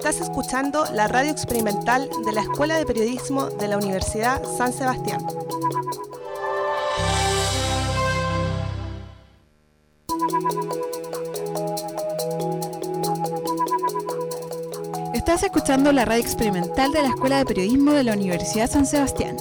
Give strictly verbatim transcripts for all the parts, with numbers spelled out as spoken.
Estás escuchando la radio experimental de la Escuela de Periodismo de la Universidad San Sebastián. Estás escuchando la radio experimental de la Escuela de Periodismo de la Universidad San Sebastián.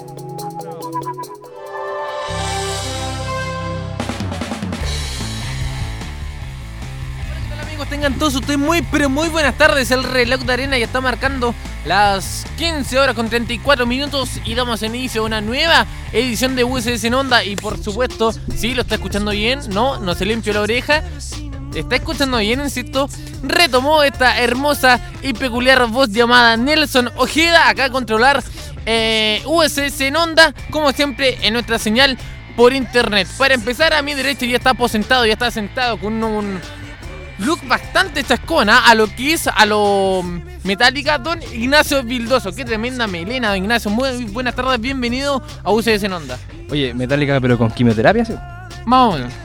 Tengan todos ustedes muy pero muy buenas tardes. El reloj de arena ya está marcando las quince horas con treinta y cuatro minutos y damos inicio a una nueva edición de U S S en Onda. Y por supuesto, si lo está escuchando bien, no, no se limpio la oreja, está escuchando bien, insisto, retomó esta hermosa y peculiar voz llamada Nelson Ojeda acá a controlar eh, U S S en Onda, como siempre en nuestra señal por internet. Para empezar, a mi derecha ya está aposentado, ya está sentado con un look bastante chascona a lo que es, a lo Metallica, don Ignacio Vildoso. Qué tremenda melena, don Ignacio. Muy buenas tardes, bienvenido a U C S en Onda. Oye, Metallica, pero con quimioterapia, ¿sí? Más o menos.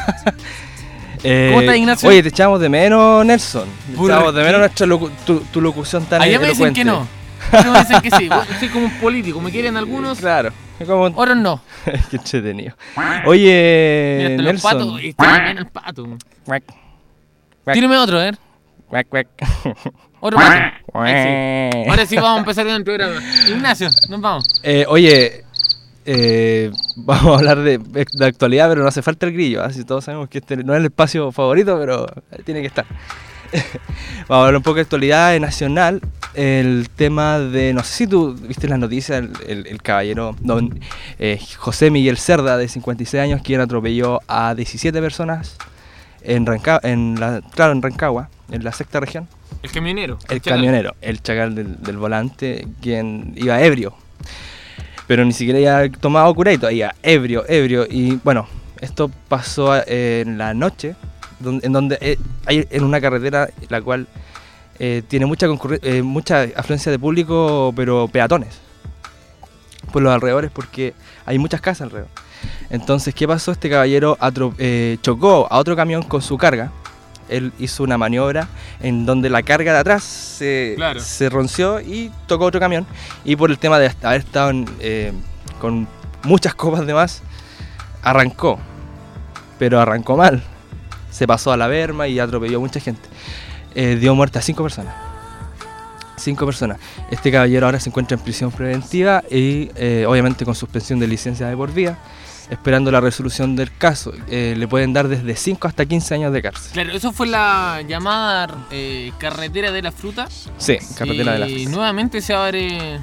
eh, ¿Cómo estás, Ignacio? Oye, te echamos de menos, Nelson. Te ¿Por echamos de qué? menos nuestra locu- tu, tu locución tan Allá me dicen elocuente. que no. Allá me dicen que sí. Soy como un político. Me quieren algunos, Claro. Es como un... otros no. Qué entretenido. Oye, Mira, hasta los Nelson. patos. Y está bien el pato. Cuac, cuac, Tírame otro, a ver. cuac, cuac. Otro pato. Ahí sí. Ahora sí vamos a empezar con el programa. Ignacio, nos vamos. Eh, oye, eh, vamos a hablar de, de actualidad, pero no hace falta el grillo. Así todos sabemos que este no es el espacio favorito, pero tiene que estar. Vamos a hablar un poco de actualidad nacional. El tema de, no sé si tú viste las noticias, el, el, el caballero don eh, José Miguel Cerda, de cincuenta y seis años, quien atropelló a diecisiete personas en Rancagua, en la, claro, en Rancagua, en la sexta región. El camionero. El chacal. camionero, el chacal del, del volante, quien iba ebrio, pero ni siquiera había tomado curadito, iba ebrio, ebrio. Y bueno, esto pasó eh, en la noche, donde, en donde eh, hay en una carretera la cual eh, tiene mucha concurre- eh, mucha afluencia de público, pero peatones, por los alrededores, porque hay muchas casas alrededor. Entonces, ¿qué pasó? Este caballero atro- eh, chocó a otro camión con su carga. Él hizo una maniobra en donde la carga de atrás se, Claro. se ronció y tocó otro camión. Y por el tema de haber estado en, eh, con muchas copas de más, arrancó. Pero arrancó mal. Se pasó a la berma y atropelló a mucha gente. Eh, dio muerte a cinco personas. Cinco personas. Este caballero ahora se encuentra en prisión preventiva y eh, obviamente con suspensión de licencia de por vida, esperando la resolución del caso. Eh, le pueden dar desde cinco hasta quince años de cárcel. Claro, eso fue la llamada eh, carretera de la fruta. Sí, carretera de la Y fruta. nuevamente se abre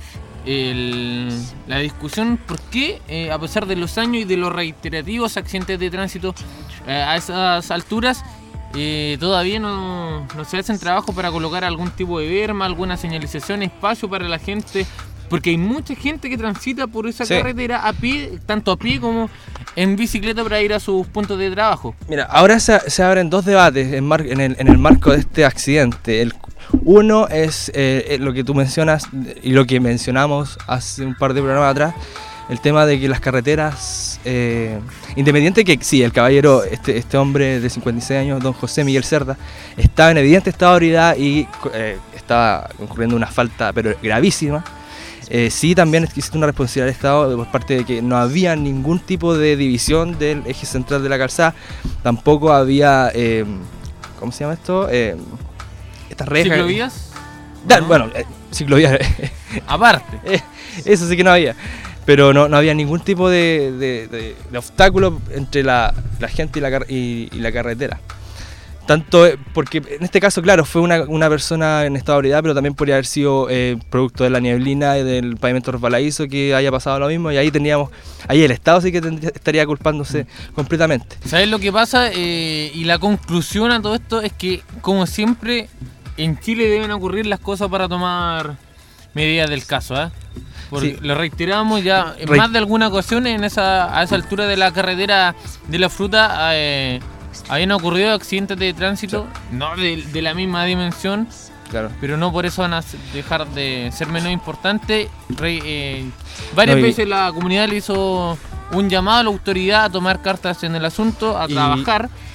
el- la discusión por qué, eh, a pesar de los años y de los reiterativos accidentes de tránsito eh, a esas alturas, eh, todavía no, no se hacen trabajo para colocar algún tipo de berma, alguna señalización, espacio para la gente. Porque hay mucha gente que transita por esa Sí. carretera a pie, tanto a pie como en bicicleta para ir a sus puntos de trabajo. Mira, ahora se, se abren dos debates en, mar- en, el, en el marco de este accidente. El, uno es eh, lo que tú mencionas y lo que mencionamos hace un par de programas atrás, el tema de que las carreteras, eh, independiente que sí, el caballero, este, este hombre de cincuenta y seis años, don José Miguel Cerda, estaba en evidente estado de ebriedad y eh, estaba incurriendo una falta pero gravísima. Eh, sí, también existe una responsabilidad del Estado por parte de que no había ningún tipo de división del eje central de la calzada, tampoco había, eh, ¿cómo se llama esto? Eh, estas rejas. ¿Ciclovías? Da, ¿No? Bueno, eh, ciclovías, Aparte. eh, eso sí que no había, pero no, no había ningún tipo de, de, de- de obstáculo entre la, la gente y la, car- y, y la carretera. Tanto eh, porque en este caso, claro, fue una, una persona en estado de ebriedad, pero también podría haber sido eh, producto de la nieblina y del pavimento resbaladizo que haya pasado lo mismo, y ahí tendríamos, ahí el Estado sí que tendría- estaría culpándose completamente. ¿Sabes lo que pasa? Eh, y la conclusión a todo esto es que, como siempre, en Chile deben ocurrir las cosas para tomar medidas del caso, ¿eh? Porque Sí. lo reiteramos ya en Re- más de alguna ocasión en esa, a esa altura de la carretera de la fruta. Eh, habían ocurrido accidentes de tránsito, no de, de la misma dimensión, Claro. pero no por eso van a se- dejar de ser menos importantes. Re- eh, varias No, y- veces la comunidad le hizo un llamado a la autoridad a tomar cartas en el asunto, a Y- trabajar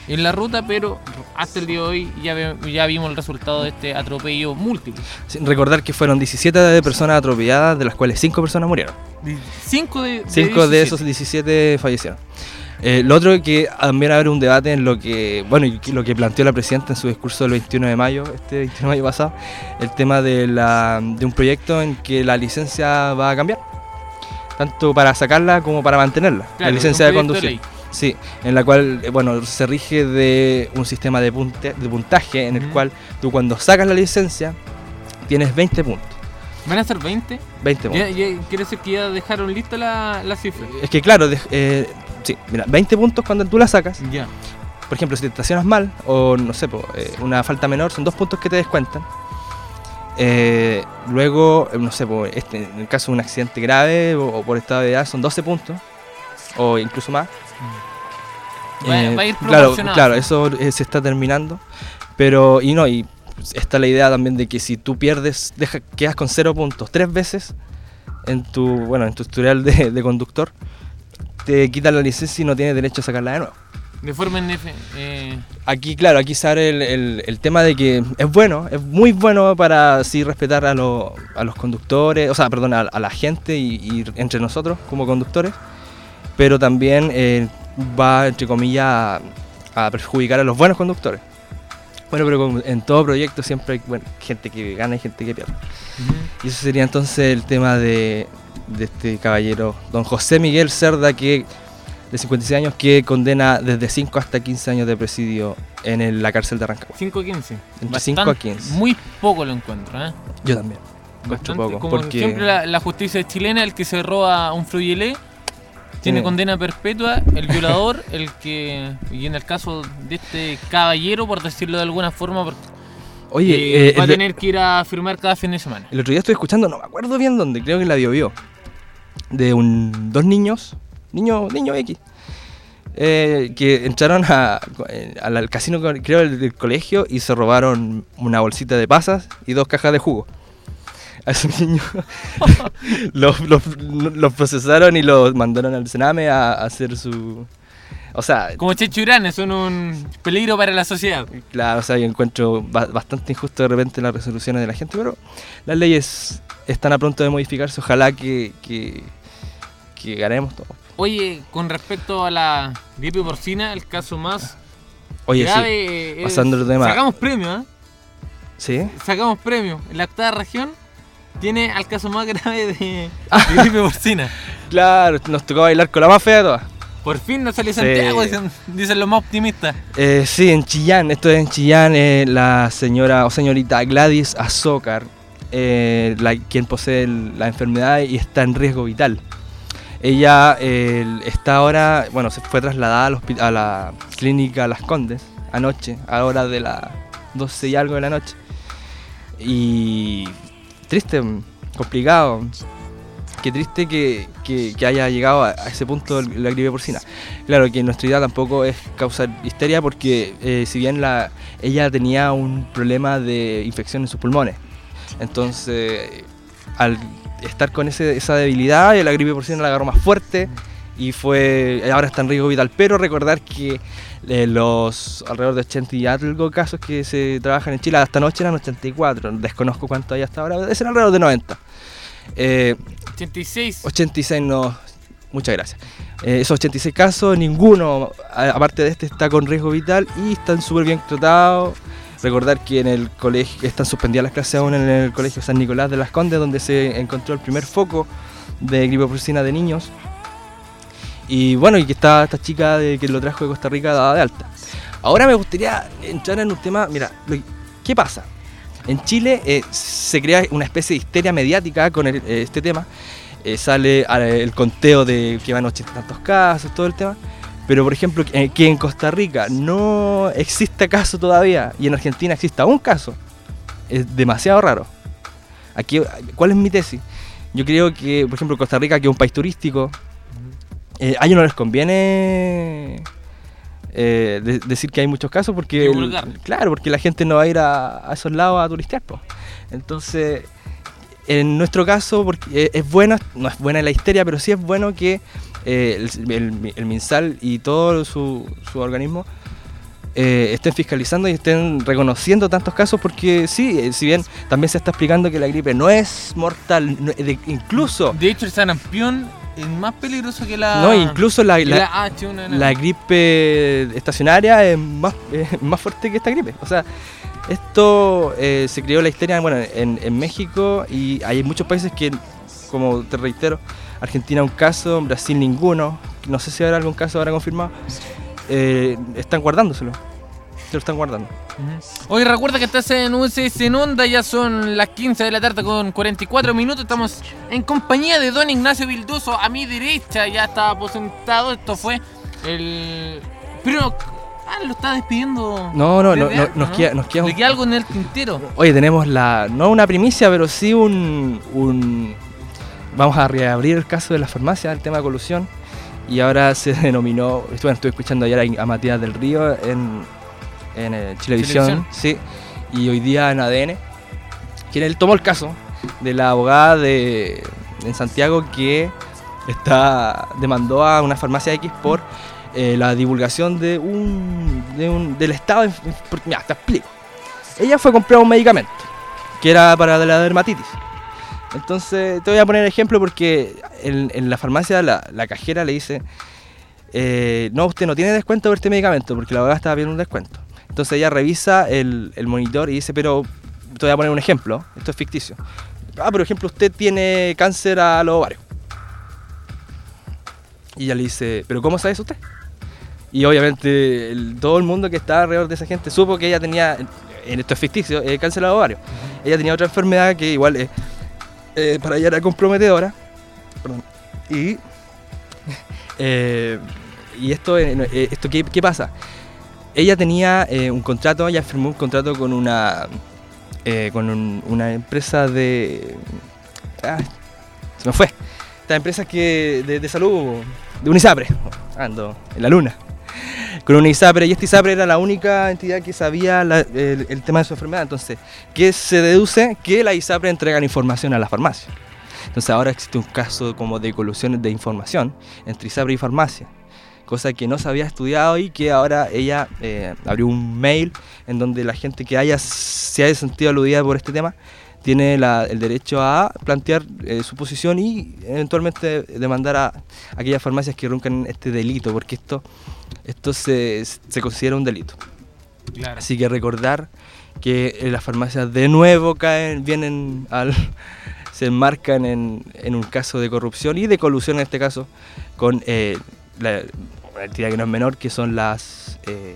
en la ruta, pero hasta el día de hoy ya, ve, ya vimos el resultado de este atropello múltiple. Sí, recordar que fueron diecisiete personas atropelladas, de las cuales cinco personas murieron. cinco de, de cinco de esos diecisiete fallecieron. Eh, lo otro es que también haber un debate en lo que, bueno, y lo que planteó la presidenta en su discurso del veintiuno de mayo, este veintiuno de mayo pasado, el tema de, la, de un proyecto en que la licencia va a cambiar, tanto para sacarla como para mantenerla, claro, la licencia de conducir. De sí, en la cual, bueno, se rige de un sistema de, punte, de puntaje en el uh-huh. cual tú cuando sacas la licencia tienes veinte puntos. ¿Van a ser veinte? veinte puntos. ¿Ya, ya, ¿Quiere decir que ya dejaron lista la, la cifra? Es que claro, de, eh, sí, mira, veinte puntos cuando tú la sacas. Ya. Por ejemplo, si te estacionas mal o no sé, po, eh, una falta menor, son dos puntos que te descuentan. Eh, luego, no sé, po, este, en el caso de un accidente grave o, o por estado de edad son doce puntos o incluso más. Va, eh, va a ir claro, claro, eso eh, se está terminando. Pero, y no, y está la idea también de que si tú pierdes, deja, quedas con cero puntos tres veces en tu, bueno, en tu historial de, de conductor, te quitan la licencia y no tienes derecho a sacarla de nuevo. De forma indefe- eh... Aquí, claro, aquí se abre el, el, el tema de que es bueno, es muy bueno para sí respetar a, lo, a los conductores, o sea, perdón, a, a la gente y, y entre nosotros como conductores, pero también eh, va, entre comillas, a, a perjudicar a los buenos conductores. Bueno, pero como en todo proyecto siempre hay bueno, gente que gana y gente que pierde. Uh-huh. Y eso sería entonces el tema de, de este caballero, don José Miguel Cerda, que de cincuenta y seis años, que condena desde cinco hasta quince años de presidio en el, la cárcel de Rancagua. cinco a quince. Entre cinco a quince. Muy poco lo encuentro, ¿eh? Yo también. Bastante, poco, como porque siempre la, la justicia chilena, el que se roba un fruyelé tiene condena perpetua, el violador, el que, y en el caso de este caballero, por decirlo de alguna forma, porque Oye, eh, eh, va a el, tener que ir a firmar cada fin de semana. El otro día estoy escuchando, no me acuerdo bien dónde, creo que en la Biobío, de un, dos niños, niño, niño X, eh, que entraron a, a, al casino, creo, del, del colegio y se robaron una bolsita de pasas y dos cajas de jugo. A esos niños los, los, los procesaron y los mandaron al Sename a, a hacer su... O sea... Como chechuranes, son un peligro para la sociedad. Claro, o sea, yo encuentro ba- bastante injusto de repente las resoluciones de la gente, pero las leyes están a punto de modificarse, ojalá que, que, que ganemos todo. Oye, con respecto a la gripe porcina, el caso más Oye, grave sí, es... pasando el tema... Sacamos premio, ¿eh? ¿Sí? Sacamos premio. En la octava región tiene al caso más grave de, de gripe porcina. Claro, nos tocó bailar con la más fea de todas. Por fin no salió Santiago, sí. dicen, dicen los más optimistas. Eh, sí, en Chillán, esto es en Chillán, eh, la señora o señorita Gladys Azócar, eh, la, quien posee el, la enfermedad y está en riesgo vital. Ella eh, está ahora, bueno, se fue trasladada al hospi- a la clínica Las Condes anoche, a la hora de las doce y algo de la noche. Y triste, complicado. Qué triste que, que, que haya llegado a, a ese punto la gripe porcina. Claro que nuestra idea tampoco es causar histeria porque eh, si bien la, ella tenía un problema de infección en sus pulmones, entonces al estar con ese, esa debilidad, la gripe porcina la agarró más fuerte y fue ahora está en riesgo vital. Pero recordar que eh, los alrededor de ochenta y algo casos que se trabajan en Chile hasta anoche eran ochenta y cuatro, desconozco cuánto hay hasta ahora, debe ser alrededor de noventa. Eh, ochenta y seis. ochenta y seis no, muchas gracias. Eh, esos ochenta y seis casos, ninguno, a, aparte de este, está con riesgo vital y están súper bien tratados. Recordar que en el colegio están suspendidas las clases aún en el colegio San Nicolás de Las Condes, donde se encontró el primer foco de gripe porcina de niños. Y bueno, y que está esta chica de, que lo trajo de Costa Rica dada de alta. Ahora me gustaría entrar en un tema, mira, ¿qué pasa? En Chile eh, se crea una especie de histeria mediática con el, eh, este tema. Eh, sale eh, el conteo de que van ochenta y tantos casos, todo el tema. Pero, por ejemplo, que, eh, que en Costa Rica no exista caso todavía y en Argentina exista un caso, es demasiado raro. Aquí, ¿cuál es mi tesis? Yo creo que, por ejemplo, Costa Rica, que es un país turístico, eh, a ellos no les conviene... Eh, de, decir que hay muchos casos porque el, claro, porque la gente no va a ir a, a esos lados a turistear, pues. Entonces, en nuestro caso, porque es bueno, no es buena la histeria, pero sí es bueno que eh, el, el, el MinSal y todo su, su organismo eh, estén fiscalizando y estén reconociendo tantos casos, porque sí, eh, si bien también se está explicando que la gripe no es mortal, no, de, incluso... De hecho, el sarampión es más peligroso que la... No, incluso la, la, la H uno N uno. la gripe estacionaria es más, es más fuerte que esta gripe. O sea, esto eh, se creó la histeria, bueno, en, en México, y hay muchos países que, como te reitero, Argentina un caso, Brasil ninguno, no sé si habrá algún caso ahora confirmado, eh, están guardándoselo, se lo están guardando. Uh-huh. Hoy recuerda que estás en U S S en Onda, ya son las quince de la tarde con cuarenta y cuatro minutos, estamos en compañía de don Ignacio Vildoso, a mi derecha ya está aposentado, esto fue el... Pero... Ah, lo está despidiendo. No, no, no, no, antes, nos ¿no? queda, nos queda un... ¿Le queda algo en el tintero? Oye, tenemos la, no una primicia, pero sí un, un... Vamos a reabrir el caso de la farmacia, el tema de colusión. Y ahora se denominó, bueno, estuve escuchando ayer a Matías del Río en, en eh, Chilevisión, sí, y hoy día en A D N, quien él tomó el caso de la abogada de, en Santiago que está demandó a una farmacia X por eh, la divulgación de un, de un del estado, porque, mira, te explico. Ella fue a comprar un medicamento que era para la dermatitis. Entonces, te voy a poner ejemplo porque en, en la farmacia la, la cajera le dice eh, no, usted no tiene descuento por este medicamento porque la abogada estaba pidiendo un descuento. Entonces ella revisa el, el monitor y dice, pero te voy a poner un ejemplo, esto es ficticio. Ah, por ejemplo, usted tiene cáncer a los ovarios. Y ella le dice, ¿pero cómo sabe eso usted? Y obviamente el, todo el mundo que estaba alrededor de esa gente supo que ella tenía, en esto es ficticio, eh, cáncer a los ovarios. Ella tenía otra enfermedad que igual... Eh, Eh, para ella era comprometedora. Perdón. Y eh, y esto, eh, esto ¿qué, ¿qué pasa? Ella tenía eh, un contrato, ella firmó un contrato con una eh, con un, una empresa de ah, se me fue estas empresas que de, de salud de un ISAPRE, ando en la luna, con un ISAPRE, y este ISAPRE era la única entidad que sabía la, el, el tema de su enfermedad. Entonces, ¿qué se deduce? Que la ISAPRE entregan información a la farmacia. Entonces ahora existe un caso como de colusiones de información entre ISAPRE y farmacia, cosa que no se había estudiado y que ahora ella eh, abrió un mail en donde la gente que haya se haya sentido aludida por este tema tiene la, el derecho a plantear eh, su posición y eventualmente demandar a, a aquellas farmacias que roncan este delito, porque esto, esto se, se considera un delito. Claro. Así que recordar que eh, las farmacias de nuevo caen, vienen al, se enmarcan en, en un caso de corrupción y de colusión en este caso con eh, la, una entidad que no es menor, que son las... Eh,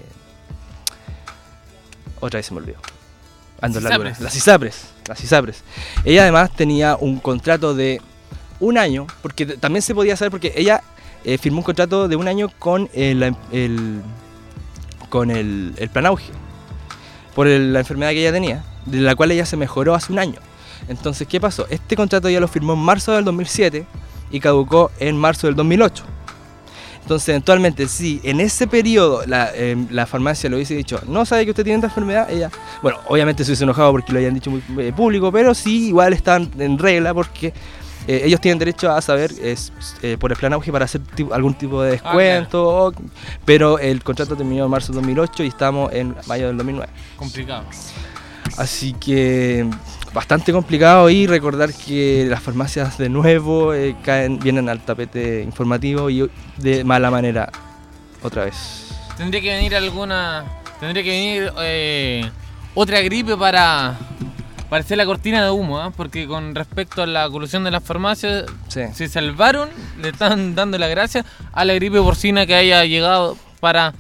otra vez se me olvidó. Ando en la luna. Las ISAPRES. Las ISAPRES. Ella además tenía un contrato de un año, porque también se podía saber, porque ella eh, firmó un contrato de un año con el, el, con el, el plan auge, por el, la enfermedad que ella tenía, de la cual ella se mejoró hace un año. Entonces, ¿qué pasó? Este contrato ella lo firmó en marzo del dos mil siete y caducó en marzo del dos mil ocho. Entonces, eventualmente, si en ese periodo la, eh, la farmacia le hubiese dicho, no sabe que usted tiene esta enfermedad, ella, bueno, obviamente se hubiese enojado porque lo hayan dicho muy eh, público, pero sí, igual están en regla porque eh, ellos tienen derecho a saber es, eh, por el plan auge para hacer tipo, algún tipo de descuento, ah, claro. o, pero el contrato terminó en marzo del dos mil ocho y estamos en mayo del dos mil nueve. Complicado. Así que bastante complicado, y recordar que las farmacias de nuevo eh, caen, vienen al tapete informativo y de mala manera otra vez. Tendría que venir alguna, tendría que venir eh, otra gripe para, para hacer la cortina de humo, ¿eh? Porque con respecto a la colusión de las farmacias, sí, se salvaron, le están dando la gracia a la gripe porcina que haya llegado para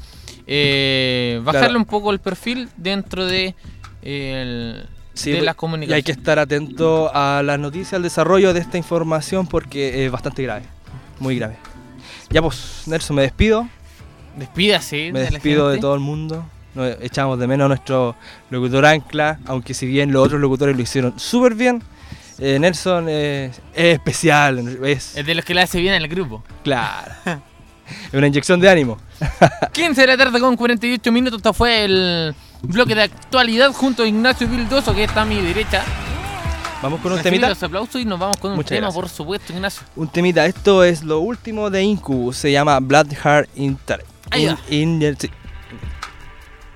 eh, bajarle claro. un poco el perfil dentro de eh, el Sí, de las comunicaciones. Y hay que estar atento a las noticias, al desarrollo de esta información, porque es bastante grave, muy grave. Ya pues, Nelson, me despido. Despídase. Me de despido la de todo el mundo. Nos echamos de menos a nuestro locutor Ancla, aunque si bien los otros locutores lo hicieron súper bien, eh, Nelson eh, es especial. Es, es de los que le hace bien al grupo. Claro. Es una inyección de ánimo. quince de la tarde con cuarenta y ocho minutos. Esto fue el bloque de actualidad junto a Ignacio Vildoso, que está a mi derecha. Vamos con un temita. Los aplausos y nos vamos con un Muchas tema, gracias. por supuesto, Ignacio. Un temita. Esto es lo último de Incubus. Se llama Blood Heart Inter. Ahí va. In, in, sí.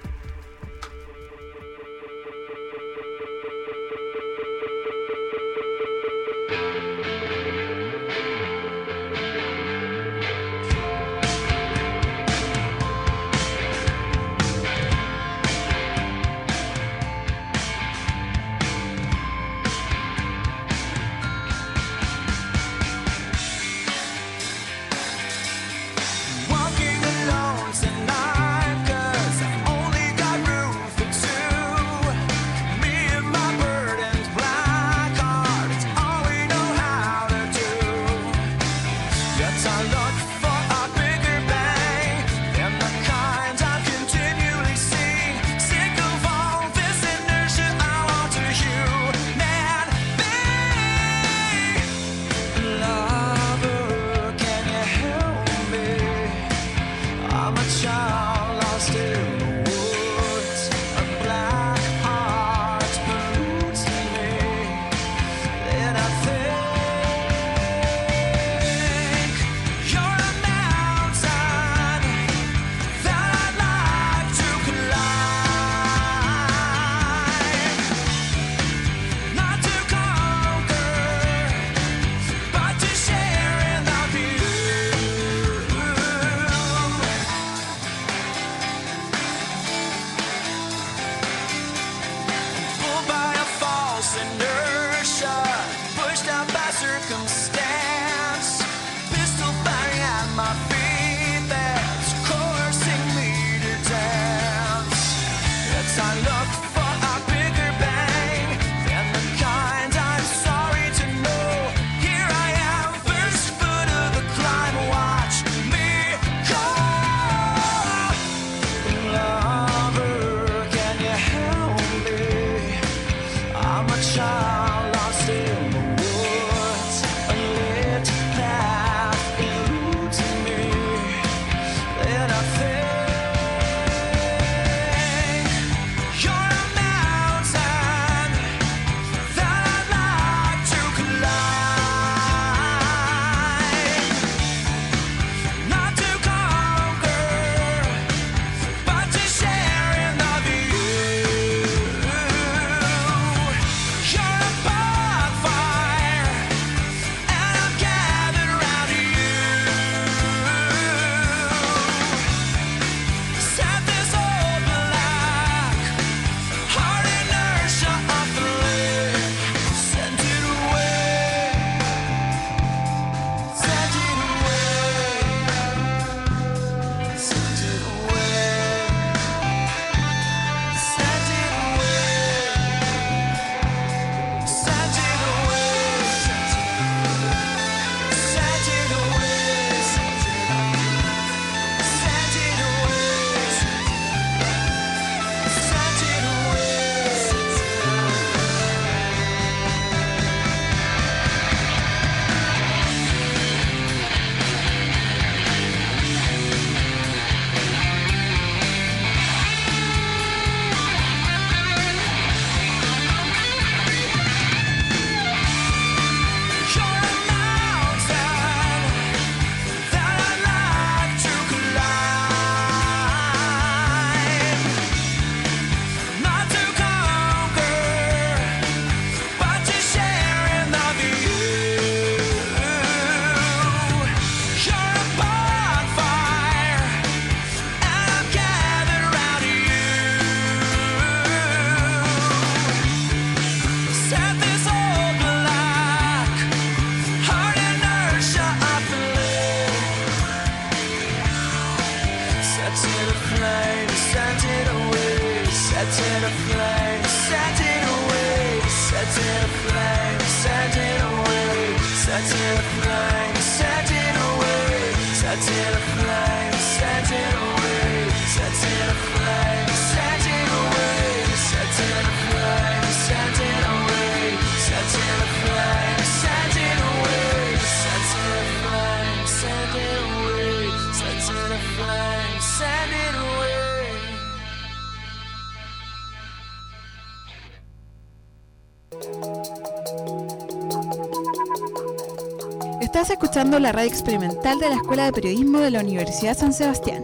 Estás escuchando la radio experimental de la Escuela de Periodismo de la Universidad San Sebastián.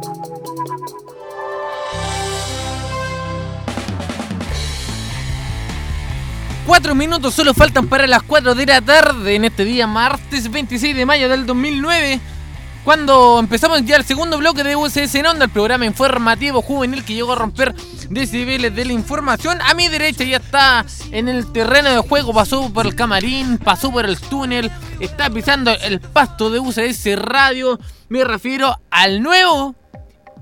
Cuatro minutos solo faltan para las cuatro de la tarde en este día martes veintiséis de mayo del dos mil nueve, cuando empezamos ya el segundo bloque de U S S en Onda, el programa informativo juvenil que llegó a romper decibeles de la información. A mi derecha ya está en el terreno de juego, pasó por el camarín, pasó por el túnel, está pisando el pasto de U S S Radio. Me refiero al nuevo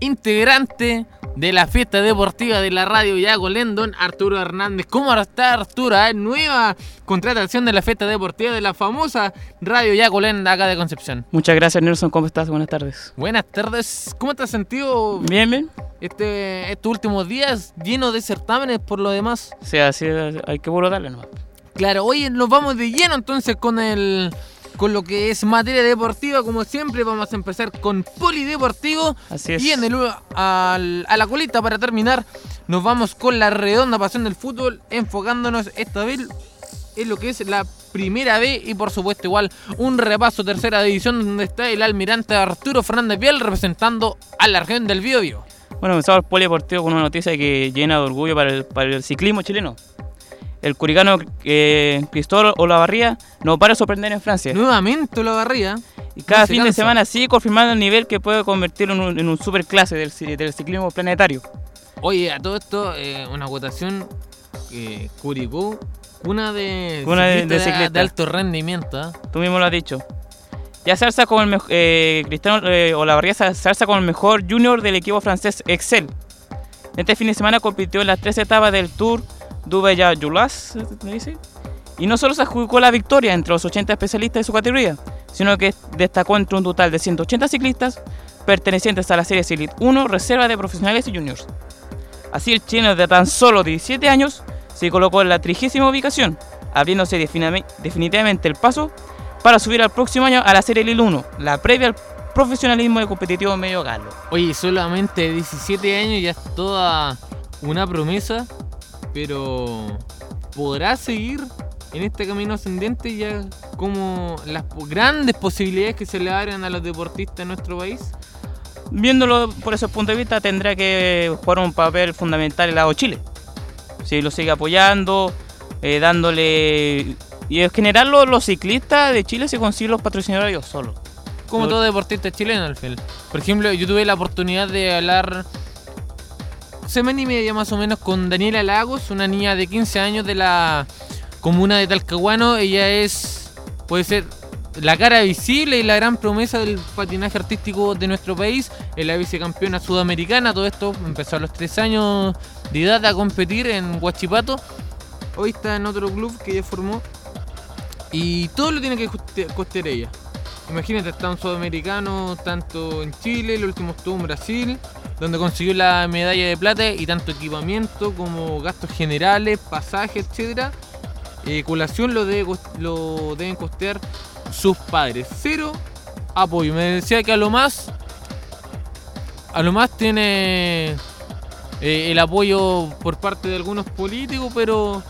integrante de la fiesta deportiva de la radio Yaco Lendon, Arturo Hernández. ¿Cómo está Arturo? ¿Eh? Nueva contratación de la fiesta deportiva de la famosa radio Yaco Lendon acá de Concepción. Muchas gracias, Nelson. ¿Cómo estás? Buenas tardes. Buenas tardes. ¿Cómo te has sentido? Bien, bien. Este, estos últimos días llenos de certámenes por lo demás. Sí, así hay que puro darle nomás. Claro, hoy nos vamos de lleno entonces con el... con lo que es materia deportiva, como siempre. Vamos a empezar con polideportivo. Así es. Y en el, al, a la colita para terminar, nos vamos con la redonda pasión del fútbol, enfocándonos esta vez en lo que es la primera B y por supuesto igual un repaso tercera división donde está el almirante Arturo Fernández Vial representando a la región del Biobío. Bueno, comenzamos el polideportivo con una noticia que llena de orgullo para el, para el ciclismo chileno. El curicano eh, Cristóbal Olavarría no para de sorprender en Francia. Nuevamente Olavarría. Y cada no fin cansa. de semana sigue confirmando el nivel que puede convertirlo en un, en un superclase del, del ciclismo planetario. Oye, a todo esto, eh, una votación eh, Curicó, una de, Una de- ciclista de ciclista. de alto rendimiento. ¿eh? Tú mismo lo has dicho. Ya se alza con el mejor, eh, Cristiano eh, Olavarría se se alza con el mejor junior del equipo francés Excel. Este fin de semana compitió en las tres etapas del Tour du Bellas, ¿me dice? Y no solo se adjudicó la victoria entre los ochenta especialistas de su categoría, sino que destacó entre un total de ciento ochenta ciclistas pertenecientes a la serie Elite uno, reserva de profesionales y juniors. Así el chileno de tan solo diecisiete años se colocó en la trigésima ubicación, abriéndose defini- definitivamente el paso para subir al próximo año a la serie Elite uno, la previa al profesionalismo de competitivo medio galo. Oye, solamente diecisiete años ya es toda una promesa, pero ¿podrá seguir en este camino ascendente ya como las po- grandes posibilidades que se le abren a los deportistas en nuestro país? Viéndolo por ese punto de vista, tendrá que jugar un papel fundamental el lado Chile. Si lo sigue apoyando, eh, dándole... Y en general los, los ciclistas de Chile se consiguen los patrocinadores ellos solos. Como Lo- todo deportista chileno al final. Por ejemplo, yo tuve la oportunidad de hablar semana y media más o menos con Daniela Lagos, una niña de quince años de la comuna de Talcahuano. Ella es, puede ser, la cara visible y la gran promesa del patinaje artístico de nuestro país. Es la vicecampeona sudamericana. Todo esto empezó a los tres años de edad a competir en Huachipato. Hoy está en otro club que ella formó. Y todo lo tiene que coste- costear ella. Imagínate, está un sudamericano tanto en Chile, el último estuvo en Brasil, donde consiguió la medalla de plata, y tanto equipamiento como gastos generales, pasajes, etcétera. Eh, colación lo, debe, cos- lo deben costear sus padres. Cero apoyo. Me decía que a lo más, a lo más tiene eh, el apoyo por parte de algunos políticos, pero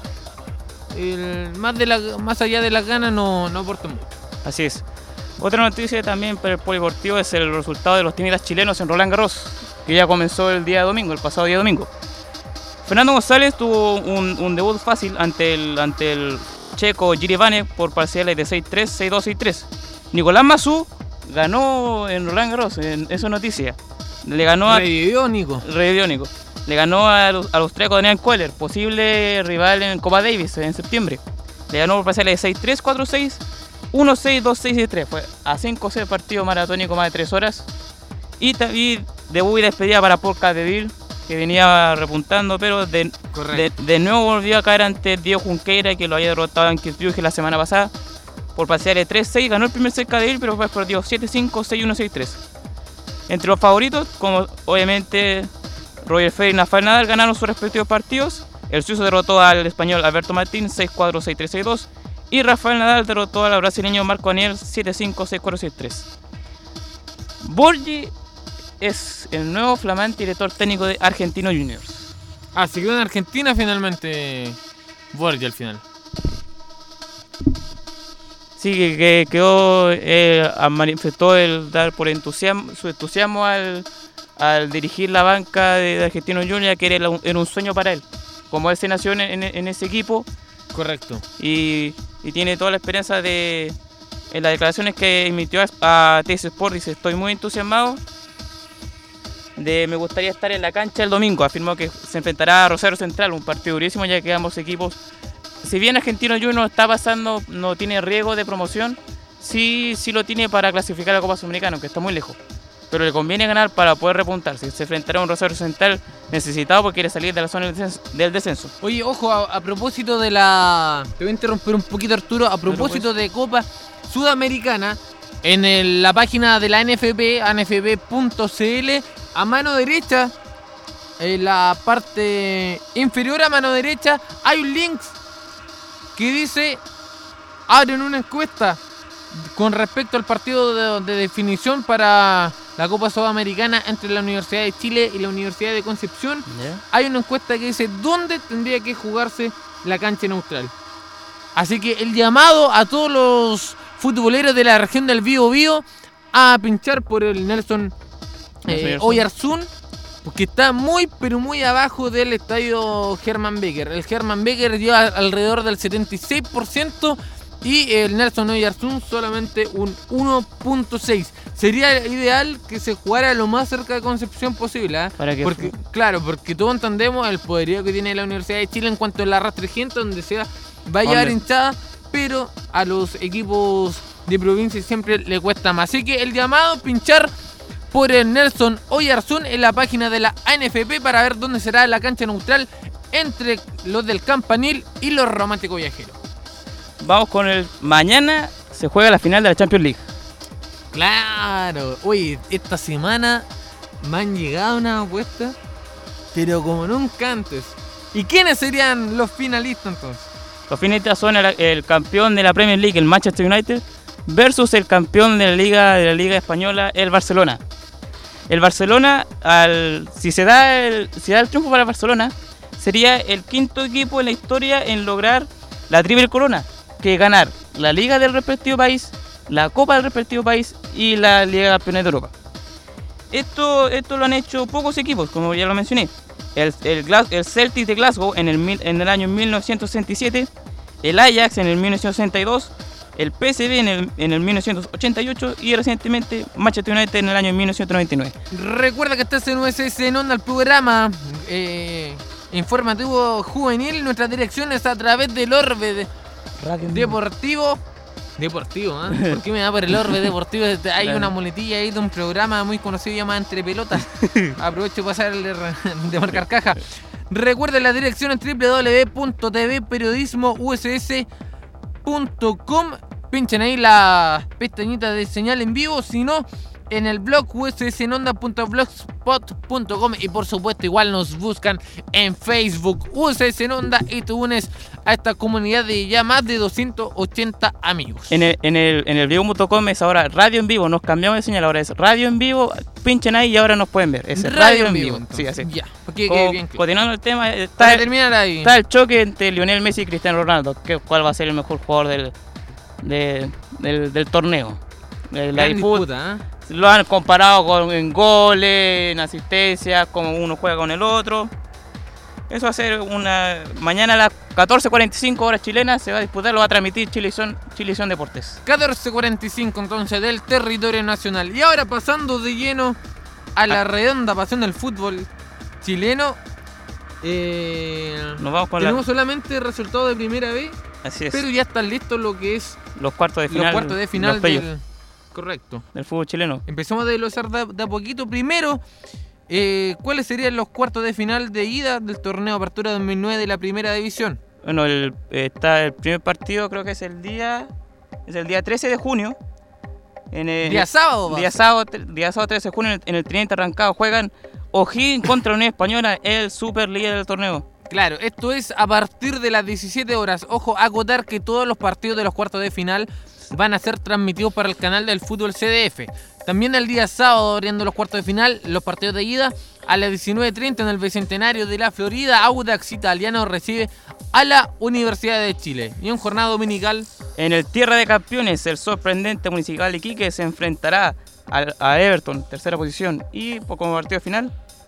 el, más, de la, más allá de las ganas no, no aporta mucho. Así es. Otra noticia también para el polideportivo es el resultado de los tenistas chilenos en Roland Garros, que ya comenzó el día domingo, el pasado día domingo. Fernando González tuvo un, un debut fácil ante el, ante el checo Jiri Vane por parciales de seis tres, seis dos, seis tres. Nicolás Massú ganó en Roland Garros, en, eso es noticia. Le ganó a... Revivió, Nico. Revivió Nico. Le ganó a los, a los austríacos Daniel Kohler, posible rival en Copa Davis en septiembre. Le ganó por parciales de seis tres, cuatro seis, uno seis, dos seis y tres. Fue a cinco seis partido maratónico más de tres horas. Y, ta- y debut y despedida para Paul Capdeville, que venía repuntando, pero de, de, Correcto. de nuevo volvió a caer ante Diego Junqueira, que lo había derrotado en Kirchhoff la semana pasada. Por parciales de tres seis, ganó el primer set Capdeville, pero después perdió siete cinco, seis uno, seis tres. Entre los favoritos, como obviamente Roger Federer y Rafael Nadal ganaron sus respectivos partidos. El suizo derrotó al español Alberto Martín seis cuatro, seis tres, seis dos. Y Rafael Nadal derrotó al brasileño Marco Daniel siete cinco, seis cuatro, seis tres. Borgi es el nuevo flamante director técnico de Argentino Juniors. Ah, se quedó en Argentina finalmente Borgia al final. Sí, que, que quedó, eh, manifestó el dar por entusiasmo, su entusiasmo al, al dirigir la banca de, de Argentino Juniors, que era un, era un sueño para él. Como él se nació en, en, en ese equipo. Correcto. Y, y tiene toda la esperanza de, en las declaraciones que emitió a, a T S Sport, dice: estoy muy entusiasmado, de me gustaría estar en la cancha el domingo. Afirmó que se enfrentará a Rosario Central, un partido durísimo, ya que ambos equipos, si bien Argentino Juniors no está pasando, no tiene riesgo de promoción, sí, sí lo tiene para clasificar a la Copa Sudamericana, que está muy lejos. pero le conviene ganar para poder repuntar. Si se enfrentará a un Rosario Central necesitado porque quiere salir de la zona del descenso. Del descenso. Oye, ojo, a, a propósito de la... Te voy a interrumpir un poquito, Arturo. A propósito de Copa Sudamericana, en el- la página de la N F P, N F P punto C L, a mano derecha, en la parte inferior a mano derecha, hay un link que dice: abren una encuesta con respecto al partido de, de definición para la Copa Sudamericana entre la Universidad de Chile y la Universidad de Concepción. Hay una encuesta que dice dónde tendría que jugarse la cancha neutral. Así que el llamado a todos los futboleros de la región del Bío Bío a pinchar por el Nelson eh, Oyarzún, porque está muy pero muy abajo del estadio Hermann Becker. El Hermann Becker lleva alrededor del setenta y seis por ciento y el Nelson Oyarzún solamente un uno punto seis. Sería ideal que se jugara lo más cerca de Concepción posible, ¿eh? Para que porque, claro, porque todos entendemos el poderío que tiene la Universidad de Chile en cuanto a la arrastre gente, donde sea va a llevar hinchada, pero a los equipos de provincia siempre le cuesta más. Así que el llamado, pinchar por el Nelson Oyarzún en la página de la A N F P para ver dónde será la cancha neutral entre los del Campanil y los Románticos Viajeros. Vamos con el... Mañana se juega la final de la Champions League. Claro, oye, esta semana me han llegado unas apuestas, pero como nunca antes. ¿Y quiénes serían los finalistas entonces? Los finalistas son el, el campeón de la Premier League, el Manchester United, versus el campeón de la Liga de la Liga Española, el Barcelona. El Barcelona, al, si se da el, si da el triunfo para el Barcelona, sería el quinto equipo en la historia en lograr la triple corona, que es ganar la Liga del respectivo país, la Copa del respectivo país y la Liga de Campeones de Europa. Esto, esto lo han hecho pocos equipos, como ya lo mencioné. El, el, el Celtic de Glasgow en el, mil, en el año mil novecientos sesenta y siete, el Ajax en el mil novecientos sesenta y dos, el P S V en el, en el mil novecientos ochenta y ocho y recientemente Manchester United en el año mil novecientos noventa y nueve. Recuerda que estás en U S S en Onda, el programa eh, informativo juvenil. Nuestra dirección es a través del Orbe de Radio Deportivo. Deportivo, ¿eh? ¿Por qué me da por el Orbe Deportivo? Hay Claro. una muletilla ahí de un programa muy conocido llamado Entre Pelotas. Aprovecho de pasar el de, de marcar caja. Recuerda la dirección en doble u doble u doble u punto t v periodismo u s s punto com. Pinchen ahí la pestañita de señal en vivo, si no, en el blog u s s en onda punto blogspot punto com. Y por supuesto, igual nos buscan en Facebook U S S en Onda y te unes a esta comunidad de ya más de doscientos ochenta amigos. En el, en el, en el vivo punto com es ahora radio en vivo, nos cambiamos de señal, ahora es radio en vivo, pinchen ahí y ahora nos pueden ver. Es radio, radio en vivo. Entonces. Sí, así. Ya, porque Como, quede bien claro. continuando el tema, está, Para terminar ahí. está el choque entre Lionel Messi y Cristiano Ronaldo, que, cuál va a ser el mejor jugador del, de, del, del torneo. Eh, La Gran disputa, disputa, ¿eh? lo han comparado con, en goles, en asistencias, como uno juega con el otro. Eso va a ser una... Mañana a las catorce cuarenta y cinco horas chilenas se va a disputar, lo va a transmitir Chilevisión, Chilevisión Deportes. catorce cuarenta y cinco entonces del territorio nacional. Y ahora pasando de lleno a la Ah. redonda pasión del fútbol chileno. Eh, Nos vamos con tenemos solamente resultados de primera vez, la... Así es, pero ya están listos lo que es los cuartos de final, los cuartos de final los playoffs del... Correcto. del fútbol chileno. Empezamos a desglosar de, de a poquito. Primero, eh, ¿cuáles serían los cuartos de final de ida del torneo Apertura dos mil nueve de la Primera División? Bueno, el, eh, está el primer partido, creo que es el día es el día trece de junio. En el, Día sábado, va a Día ser. sábado, tre- día sábado trece de junio en el, en el Trinidad Arrancado juegan O'Higgins contra la Unión Española, el super líder del torneo. Claro, esto es a partir de las diecisiete horas. Ojo, acotar que todos los partidos de los cuartos de final van a ser transmitidos para el canal del Fútbol C D F. También el día sábado, abriendo los cuartos de final, los partidos de ida, a las diecinueve treinta en el Bicentenario de la Florida, Audax Italiano recibe a la Universidad de Chile. Y en jornada dominical, En el Tierra de Campeones, el sorprendente Municipal de Iquique se enfrentará a, a Everton, tercera posición. Y pues, como partido final,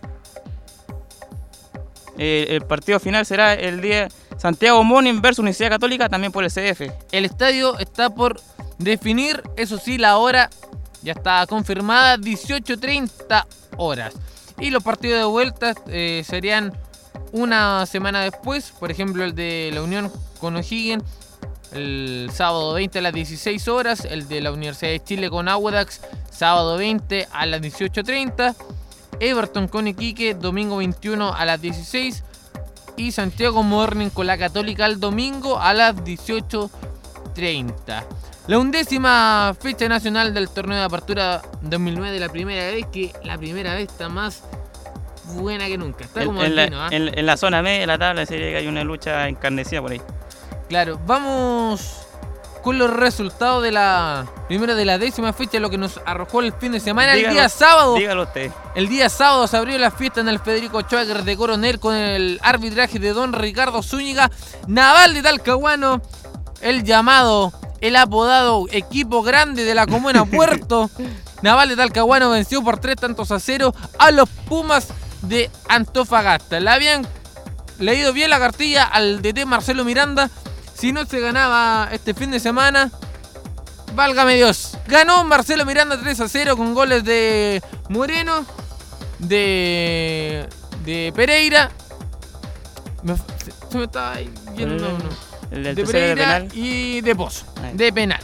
eh, el partido final será el día Santiago Morning versus Universidad Católica, también por el C D F. el estadio está por definir, eso sí, la hora ya está confirmada, dieciocho treinta horas. Y los partidos de vuelta eh, serían una semana después, por ejemplo el de la Unión con O'Higgins, el sábado veinte a las dieciséis horas, el de la Universidad de Chile con Audax, sábado veinte a las dieciocho treinta, Everton con Iquique, domingo veintiuno a las dieciséis, y Santiago Morning con la Católica el domingo a las dieciocho treinta. La undécima fecha nacional del torneo de apertura dos mil nueve, de la primera vez, que la primera vez está más buena que nunca. Está En, como en el la, vino, ¿eh? en, en la zona media de la tabla sería que hay una lucha encarnecida por ahí. Claro, vamos con los resultados de la primero de la décima fecha, lo que nos arrojó el fin de semana. Dígalo, el día sábado, dígalo usted. el día sábado se abrió la fiesta en el Federico Schwager de Coronel con el arbitraje de don Ricardo Zúñiga. Naval de Talcahuano, el llamado, el apodado equipo grande de la comuna Puerto. Naval de Talcahuano venció por tres tantos a cero a los Pumas de Antofagasta. Le habían leído bien la cartilla al D T Marcelo Miranda. Si no se ganaba este fin de semana, válgame Dios. Ganó Marcelo Miranda tres a cero con goles de Moreno, de, de Pereira. Me, se, se me estaba yendo uno. El del De tercero de Pereira penal. y de Pozo, Ahí. de penal.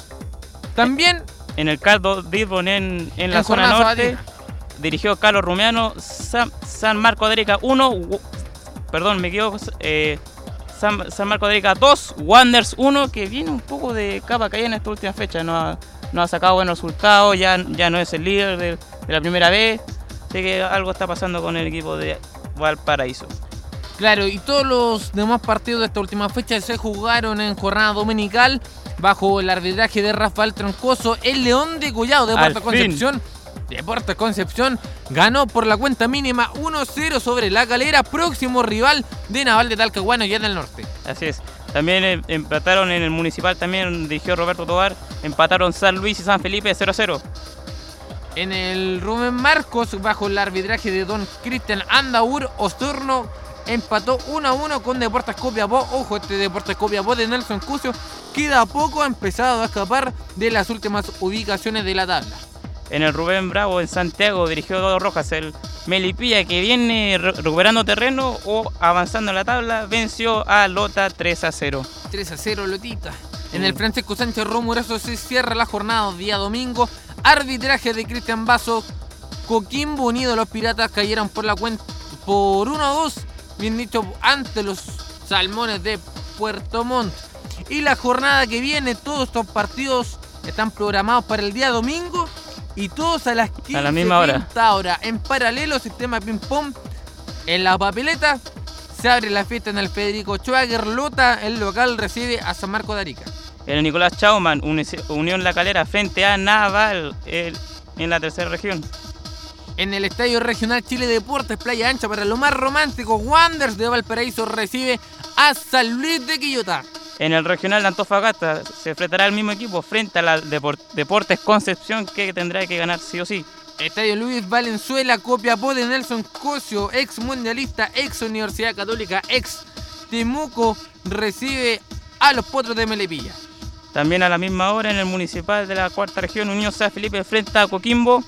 También En el Caldo Dirborn en, en la en zona jornada norte, sabatina. dirigió Carlos Rumiano, San, San Marco de Arica uno, perdón, me equivoco, eh, San, San Marco de Arica dos, Wanderers uno, que viene un poco de capa caída en esta última fecha, no ha, no ha sacado buenos resultados, ya, ya no es el líder de, de la primera vez, así que algo está pasando con el equipo de Valparaíso. Claro, y todos los demás partidos de esta última fecha se jugaron en jornada dominical bajo el arbitraje de Rafael Troncoso. El León de Collado, Deportes Al Concepción, Deportes Concepción ganó por la cuenta mínima uno cero sobre La Calera, próximo rival de Naval de Talcahuano ya en el norte. Así es. También eh, empataron en el Municipal, también dirigió Roberto Tobar, empataron San Luis y San Felipe cero a cero. En el Rubén Marcos, bajo el arbitraje de don Cristian Andaur, Osorno empató uno a uno con Deportes Copiapó. Ojo, este Deportes Copiapó de Nelson Cucio queda a poco, ha empezado a escapar de las últimas ubicaciones de la tabla. En el Rubén Bravo en Santiago dirigió Eduardo Rojas, el Melipilla, que viene re- recuperando terreno o avanzando en la tabla, venció a Lota tres a cero. tres a cero Lotita. En el Francisco Sánchez Romuroso se cierra la jornada día domingo. Arbitraje de Cristian Basso. Coquimbo Unido, los Piratas cayeron por la cuenta por uno a dos, bien dicho, ante los Salmones de Puerto Montt. Y la jornada que viene, todos estos partidos están programados para el día domingo y todos a las quince A la misma hora. treinta horas. En paralelo, sistema ping-pong en la papeleta. Se abre la fiesta en el Federico Schwager. Lota, el local, recibe a San Marco de Arica. El Nicolás Chauman, Uni- Unión La Calera frente a Naval el- en la tercera región. En el Estadio Regional Chile Deportes, Playa Ancha, para lo más romántico, Wanderers de Valparaíso recibe a San Luis de Quillota. En el regional de Antofagasta se enfrentará el mismo equipo frente a la Depor- Deportes Concepción, que tendrá que ganar sí o sí. Estadio Luis Valenzuela, Copiapó de Nelson Cosio, ex mundialista, ex Universidad Católica, ex Temuco, recibe a los Potros de Melipilla. También a la misma hora en el Municipal de la Cuarta Región, Unión San Felipe frente a Coquimbo.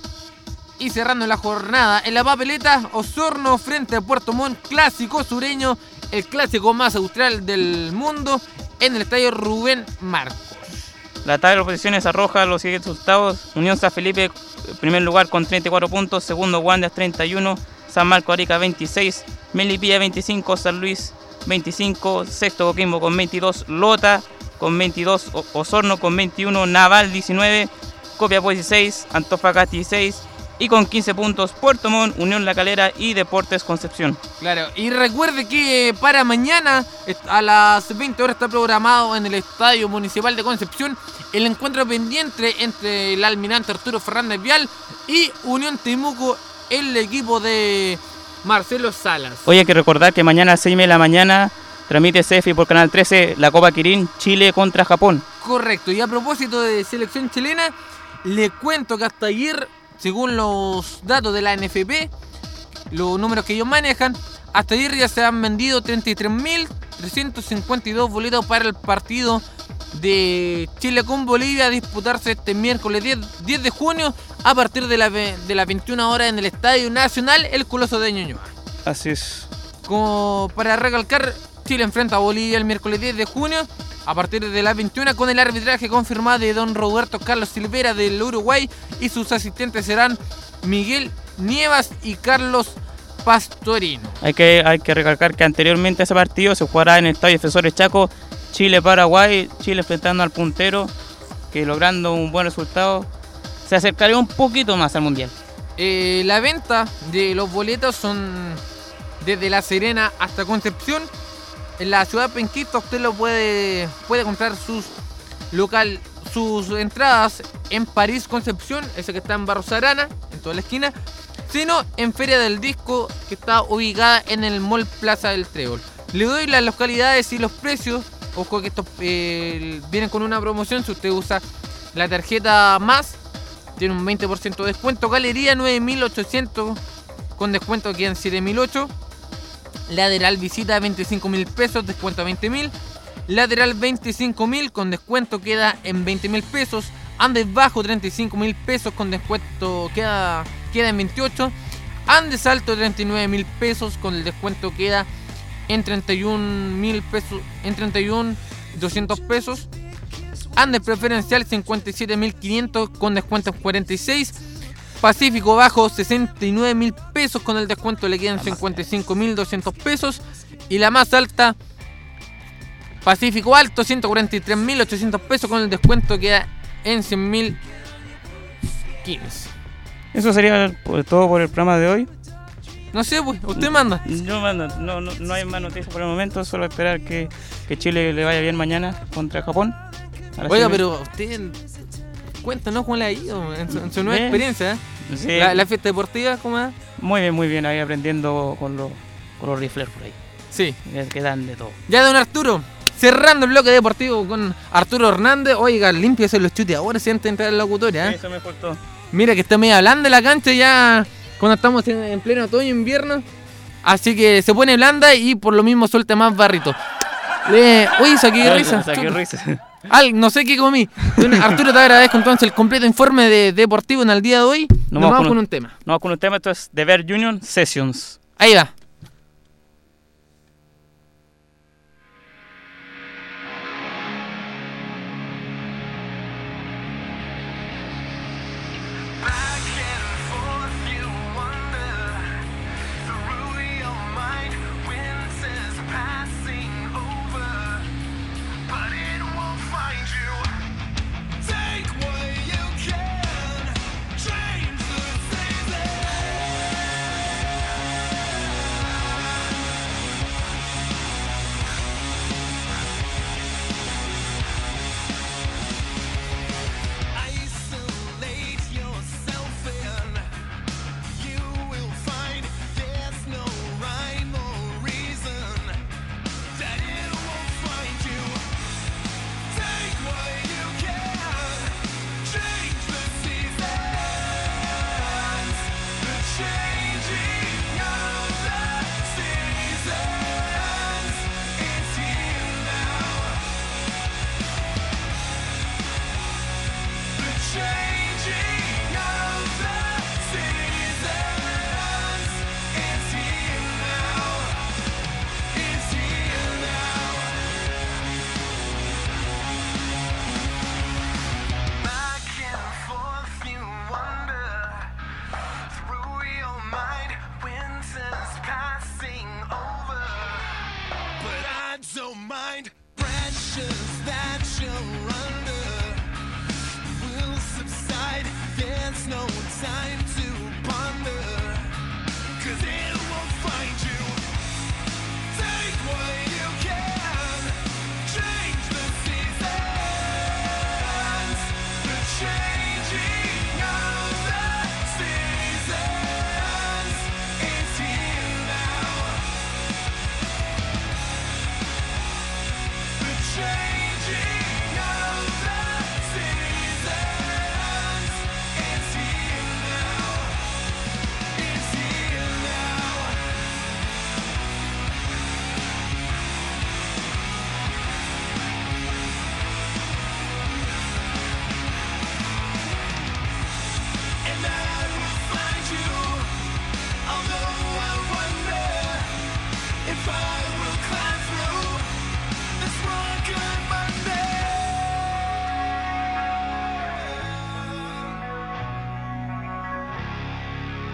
Y cerrando la jornada, en la papeleta, Osorno frente a Puerto Montt, clásico sureño, el clásico más austral del mundo, en el Estadio Rubén Marcos. La tabla de posiciones arroja los siguientes resultados. Unión San Felipe, primer lugar con treinta y cuatro puntos, segundo Wanderers treinta y uno, San Marco Arica veintiséis, Melipilla veinticinco, San Luis veinticinco, sexto Coquimbo con veintidós, Lota con veintidós, O- Osorno con veintiuno, Naval diecinueve, Copiapó dieciséis, Antofagasta dieciséis y con quince puntos Puerto Montt, Unión La Calera y Deportes Concepción. Claro, y recuerde que eh, para mañana est- a las veinte horas está programado en el Estadio Municipal de Concepción el encuentro pendiente entre el almirante Arturo Fernández Vial y Unión Temuco, el equipo de Marcelo Salas. Hoy hay que recordar que mañana a las seis y media de la mañana transmite C F I por Canal trece la Copa Kirin, Chile contra Japón. Correcto, y a propósito de selección chilena, le cuento que hasta ayer, según los datos de la N F P, los números que ellos manejan, hasta ayer ya se han vendido treinta y tres mil trescientos cincuenta y dos boletos para el partido de Chile con Bolivia a disputarse este miércoles diez de junio a partir de, la, ve- de las veintiuna horas en el Estadio Nacional El Coloso de Ñuñoa. Así es. Como para recalcar, Chile enfrenta a Bolivia el miércoles diez de junio a partir de las veintiuna con el arbitraje confirmado de don Roberto Carlos Silvera del Uruguay y sus asistentes serán Miguel Nievas y Carlos Pastorino. Hay que, hay que recalcar que anteriormente a ese partido se jugará en el Estadio Defensores Chaco, Chile-Paraguay, Chile enfrentando al puntero, que logrando un buen resultado se acercaría un poquito más al Mundial. Eh, la venta de los boletos son desde La Serena hasta Concepción. En la ciudad de Penquista usted lo puede, puede comprar sus local, sus entradas en París Concepción, ese que está en Barros Arana, en toda la esquina, sino en Feria del Disco, que está ubicada en el Mall Plaza del Trébol. Le doy las localidades y los precios. Ojo que estos eh, vienen con una promoción. Si usted usa la tarjeta más, tiene un veinte por ciento de descuento. Galería nueve mil ochocientos, con descuento quedan siete mil ocho. Lateral visita veinticinco mil pesos, descuento a veinte mil. Lateral veinticinco mil, con descuento queda en veinte mil pesos. Andes bajo treinta y cinco mil pesos, con descuento queda, queda en veintiocho. Andes alto treinta y nueve mil pesos, con el descuento queda en treinta y un mil pesos, en treinta y un mil doscientos pesos. Andes preferencial cincuenta y siete mil quinientos, con descuento en cuarenta y seis. Pacífico bajo sesenta y nueve mil pesos, con el descuento le quedan cincuenta y cinco mil doscientos pesos. Y la más alta, Pacífico alto ciento cuarenta y tres mil ochocientos pesos, con el descuento queda en cien mil quince. Eso sería todo por el programa de hoy. No sé, pues, usted manda. Yo mando, no, no, no hay más noticias por el momento, solo esperar que, que Chile le vaya bien mañana contra Japón. Oiga, pero usted, cuéntanos cómo le ha ido en su, en su nueva bien. experiencia, ¿eh? Sí. La, la fiesta deportiva, ¿cómo es? Muy bien, muy bien, ahí aprendiendo con, los con los rifles por ahí, Sí. que dan de todo. Ya, don Arturo, cerrando el bloque deportivo con Arturo Hernández. Oiga, límpiese los chutes ahora si antes de entrar al locutorio, ¿eh? Eso me faltó. Mira que está medio blanda la cancha ya cuando estamos en, en pleno otoño e invierno. Así que se pone blanda y por lo mismo suelta más barrito. Le... Uy, saqué risa. Saqué risa. Al, no sé qué comí. Don Arturo, te agradezco entonces el completo informe de deportivo en el día de hoy. Nos, Nos vamos con un tema. Nos vamos con un tema, esto es The Bear Union Sessions. Ahí va. Change the season.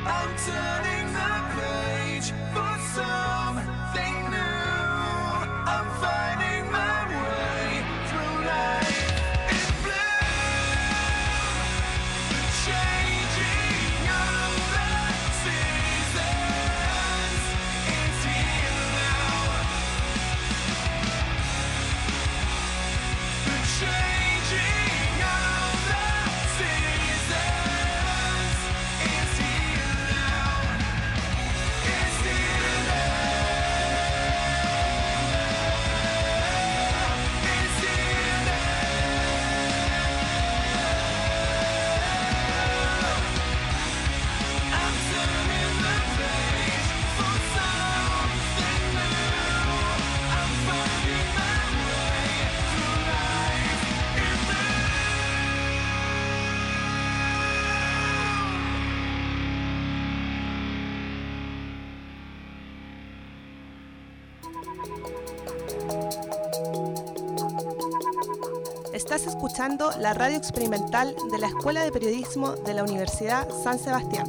Estás escuchando la radio experimental de la Escuela de Periodismo de la Universidad San Sebastián.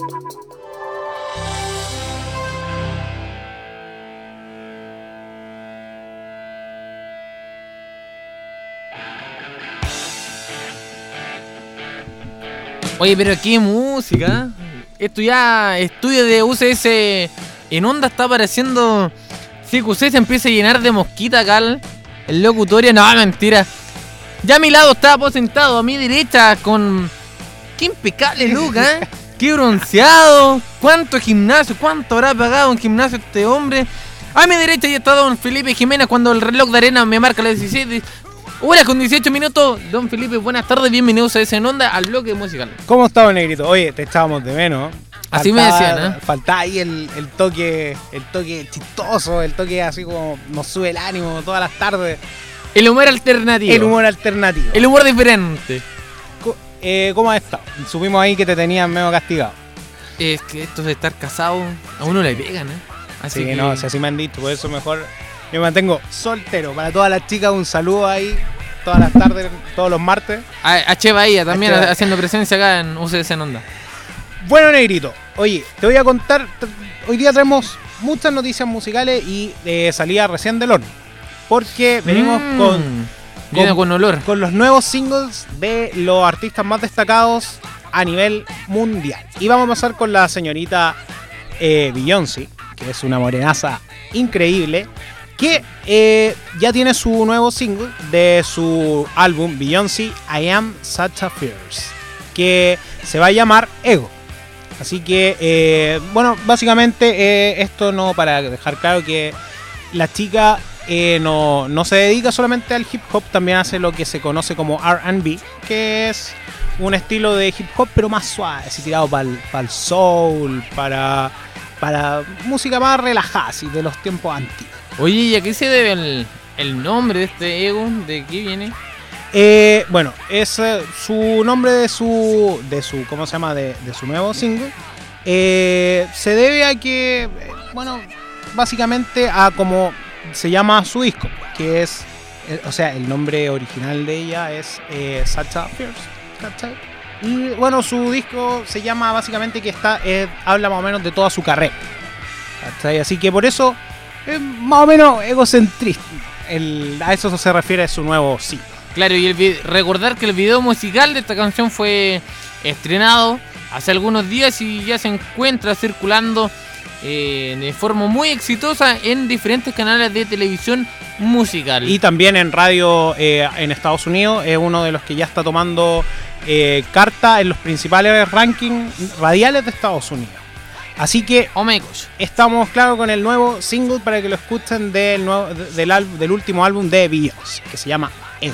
Oye, pero qué música. Esto ya, estudio de U C S en onda está apareciendo. Sí, que usted se empieza a llenar de mosquita acá el, el locutorio. No, mentira. Ya a mi lado está aposentado, a mi derecha con... ¡Qué impecable look, eh! ¡Qué bronceado! ¿Cuánto gimnasio? ¿Cuánto habrá pagado en gimnasio este hombre? A mi derecha ya está don Felipe Jiménez cuando el reloj de arena me marca las diecisiete horas con dieciocho minutos. Don Felipe, buenas tardes, bienvenidos a ese en onda al bloque musical. ¿Cómo estás, negrito? Oye, te echábamos de menos. Así faltaba, me decían, ¿eh? Faltaba ahí el, el toque, el toque chistoso, el toque así como nos sube el ánimo todas las tardes. El humor alternativo. El humor alternativo. El humor diferente. Eh, ¿Cómo has estado? Supimos ahí que te tenían medio castigado. Es que esto de estar casado a uno le pegan, ¿eh? Así sí, que... no, si así me han dicho, por eso mejor yo me mantengo soltero. Para todas las chicas, un saludo ahí, todas las tardes, todos los martes. A, a Che Bahía también a Che... haciendo presencia acá en U C S en onda. Bueno, negrito, oye, te voy a contar, hoy día tenemos muchas noticias musicales y eh, salida recién del horno. Porque venimos mm, con, viene con, con olor. con los nuevos singles de los artistas más destacados a nivel mundial. Y vamos a pasar con la señorita eh, Beyoncé, que es una morenaza increíble, que eh, ya tiene su nuevo single de su álbum Beyoncé I Am Such a Fierce, que se va a llamar Ego. Así que, eh, bueno, básicamente eh, esto no para dejar claro que la chica... Eh, no, no se dedica solamente al hip hop, también hace lo que se conoce como R and B, que es un estilo de hip hop pero más suave, así tirado para el soul, para, para música más relajada, así de los tiempos antiguos. Oye, ¿y a qué se debe el, el nombre de este Ego? ¿De qué viene? Eh, bueno, es eh, su nombre de su, de su, ¿cómo se llama? De, de su nuevo single. Eh, se debe a que, eh, bueno, básicamente a como se llama su disco, que es, eh, o sea, el nombre original de ella es eh, Such a Fierce, ¿cachai? Y bueno, su disco se llama básicamente que está, eh, habla más o menos de toda su carrera, ¿cachai? Así que por eso es más o menos egocentrista, el, a eso se refiere a su nuevo single. Claro, y el, recordar que el video musical de esta canción fue estrenado hace algunos días y ya se encuentra circulando Eh, de forma muy exitosa en diferentes canales de televisión musical. Y también en radio eh, en Estados Unidos, es uno de los que ya está tomando eh, carta en los principales rankings radiales de Estados Unidos. Así que oh my gosh, estamos claro con el nuevo single para que lo escuchen del, nuevo, del, del, del último álbum de Beyoncé, que se llama Ego.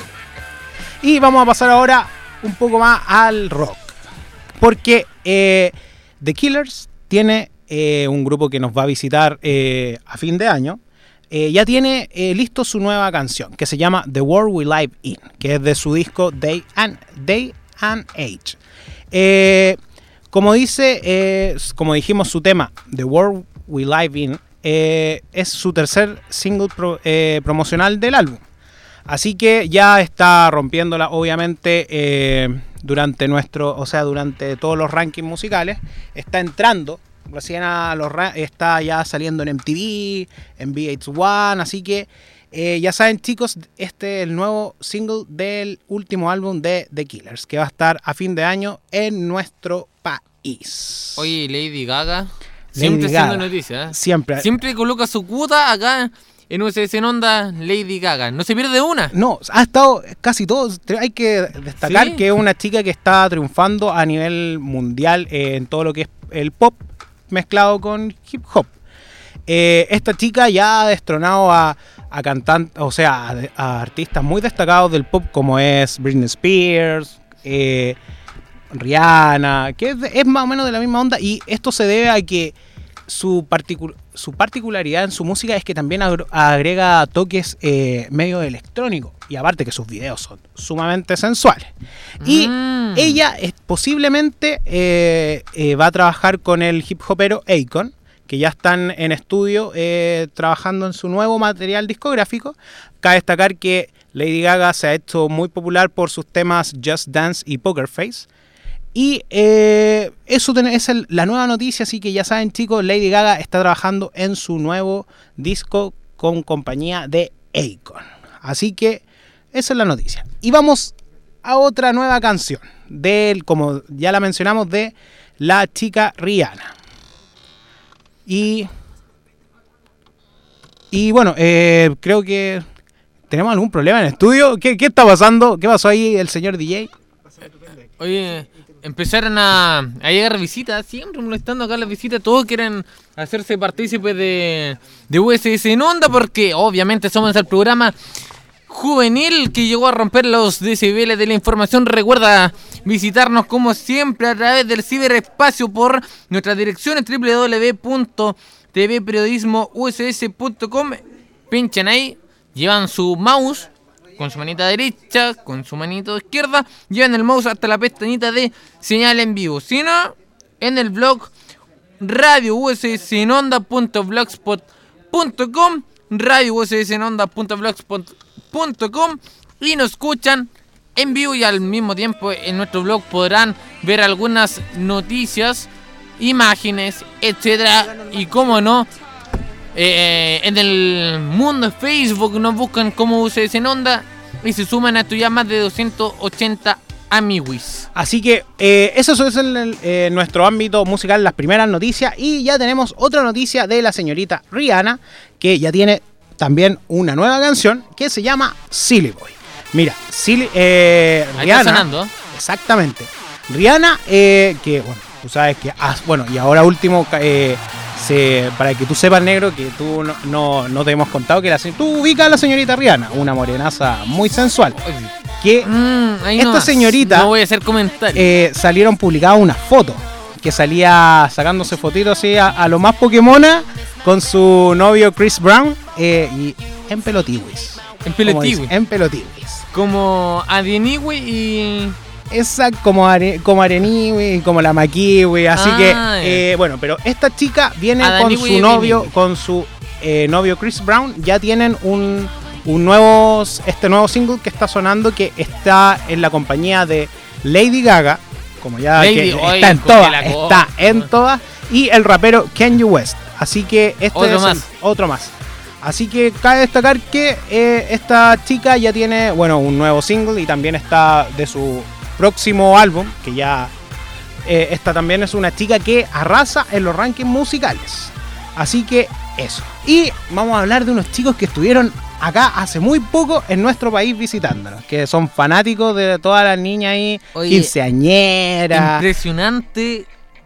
Y vamos a pasar ahora un poco más al rock, porque eh, The Killers tiene Eh, un grupo que nos va a visitar eh, a fin de año, eh, ya tiene eh, listo su nueva canción que se llama The World We Live In, que es de su disco Day and, Day and Age. Eh, como dice, eh, como dijimos, su tema The World We Live In eh, es su tercer single pro, eh, promocional del álbum. Así que ya está rompiéndola, obviamente, eh, durante nuestro, o sea, durante todos los rankings musicales. Está entrando, recién a los ra- está ya saliendo en M T V, en V H uno, así que eh, ya saben, chicos, este es el nuevo single del último álbum de The Killers, que va a estar a fin de año en nuestro país. Oye, Lady Gaga, siempre Lady haciendo Gaga. noticias. ¿eh? Siempre. Siempre coloca su cuota acá en U S S en Onda, Lady Gaga. No se pierde una. No, ha estado casi todo. Hay que destacar ¿Sí? que es una chica que está triunfando a nivel mundial eh, en todo lo que es el pop mezclado con hip hop. Eh, esta chica ya ha destronado a, a cantantes, o sea, a, a artistas muy destacados del pop como es Britney Spears, eh, Rihanna, que es, de- es más o menos de la misma onda, y esto se debe a que su, particu- su particularidad en su música es que también agro- agrega toques eh, medio electrónicos, y aparte que sus videos son sumamente sensuales. Y Mm. ella es, posiblemente eh, eh, va a trabajar con el hip hopero Akon, que ya están en estudio eh, trabajando en su nuevo material discográfico. Cabe destacar que Lady Gaga se ha hecho muy popular por sus temas Just Dance y Poker Face. Y eh, eso ten- es el- la nueva noticia, así que ya saben, chicos, Lady Gaga está trabajando en su nuevo disco con compañía de Akon. Así que esa es la noticia. Y vamos a otra nueva canción, del, como ya la mencionamos, de la chica Rihanna. Y, y bueno, eh, creo que tenemos algún problema en el estudio. ¿Qué, qué está pasando? ¿Qué pasó ahí el señor D J? Oye, empezaron a, a llegar visitas, siempre molestando acá las visitas. Todos quieren hacerse partícipes de, de U S S en Onda porque obviamente somos el programa juvenil que llegó a romper los decibeles de la información. Recuerda visitarnos como siempre a través del ciberespacio por nuestras direcciones doble u doble u doble u punto t v periodismo u s s punto com. Pinchan ahí, llevan su mouse con su manita derecha, con su manito izquierda, llevan el mouse hasta la pestañita de señal en vivo. Si no, en el blog radio u s s en onda punto blogspot punto com, radio u s s en onda punto blogspot punto com, y nos escuchan en vivo, y al mismo tiempo en nuestro blog podrán ver algunas noticias, imágenes, etcétera, y como no, eh, en el mundo de Facebook nos buscan como U S S en Onda y se suman a esto ya más de doscientos ochenta amiguis. Así que eh, eso es el, el, eh, nuestro ámbito musical, las primeras noticias. Y ya tenemos otra noticia de la señorita Rihanna, que ya tiene también una nueva canción que se llama Silly Boy. Mira, Silly, eh, Ahí Rihanna. está sonando. Exactamente. Rihanna, eh, que bueno, tú sabes que. Ah, bueno, y ahora último, eh, se, para que tú sepas, negro, que tú no, no, no te hemos contado que la, se- tú ubicas a la señorita Rihanna, una morenaza muy sensual. Que Mm, ahí Esta nomás. señorita- No voy a hacer comentarios. eh, salieron publicadas unas fotos, que salía sacándose fotitos así a, a lo más Pokémona con su novio Chris Brown, eh, y en pelotiwis. en Como pelotiwi. dice, En pelotiwis. Como Adieniwi y. Esa como, are, como Areniwi, como la Makiwi, así Ah, que, ya. eh, bueno, pero esta chica viene con Adaniwi su y novio, Adeniwi. con su eh, novio Chris Brown, ya tienen un, un nuevo, este nuevo single que está sonando, que está en la compañía de Lady Gaga, como ya Lady, que oye, está en con todas, que la está cosa. en todas, y el rapero Kanye West, así que este Otro es más. el- otro más. Así que cabe destacar que eh, esta chica ya tiene, bueno, un nuevo single y también está de su próximo álbum, que ya eh, esta también es una chica que arrasa en los rankings musicales. Así que eso. Y vamos a hablar de unos chicos que estuvieron acá hace muy poco en nuestro país visitándonos, que son fanáticos de todas las niñas ahí, Oye, quinceañeras. Impresionante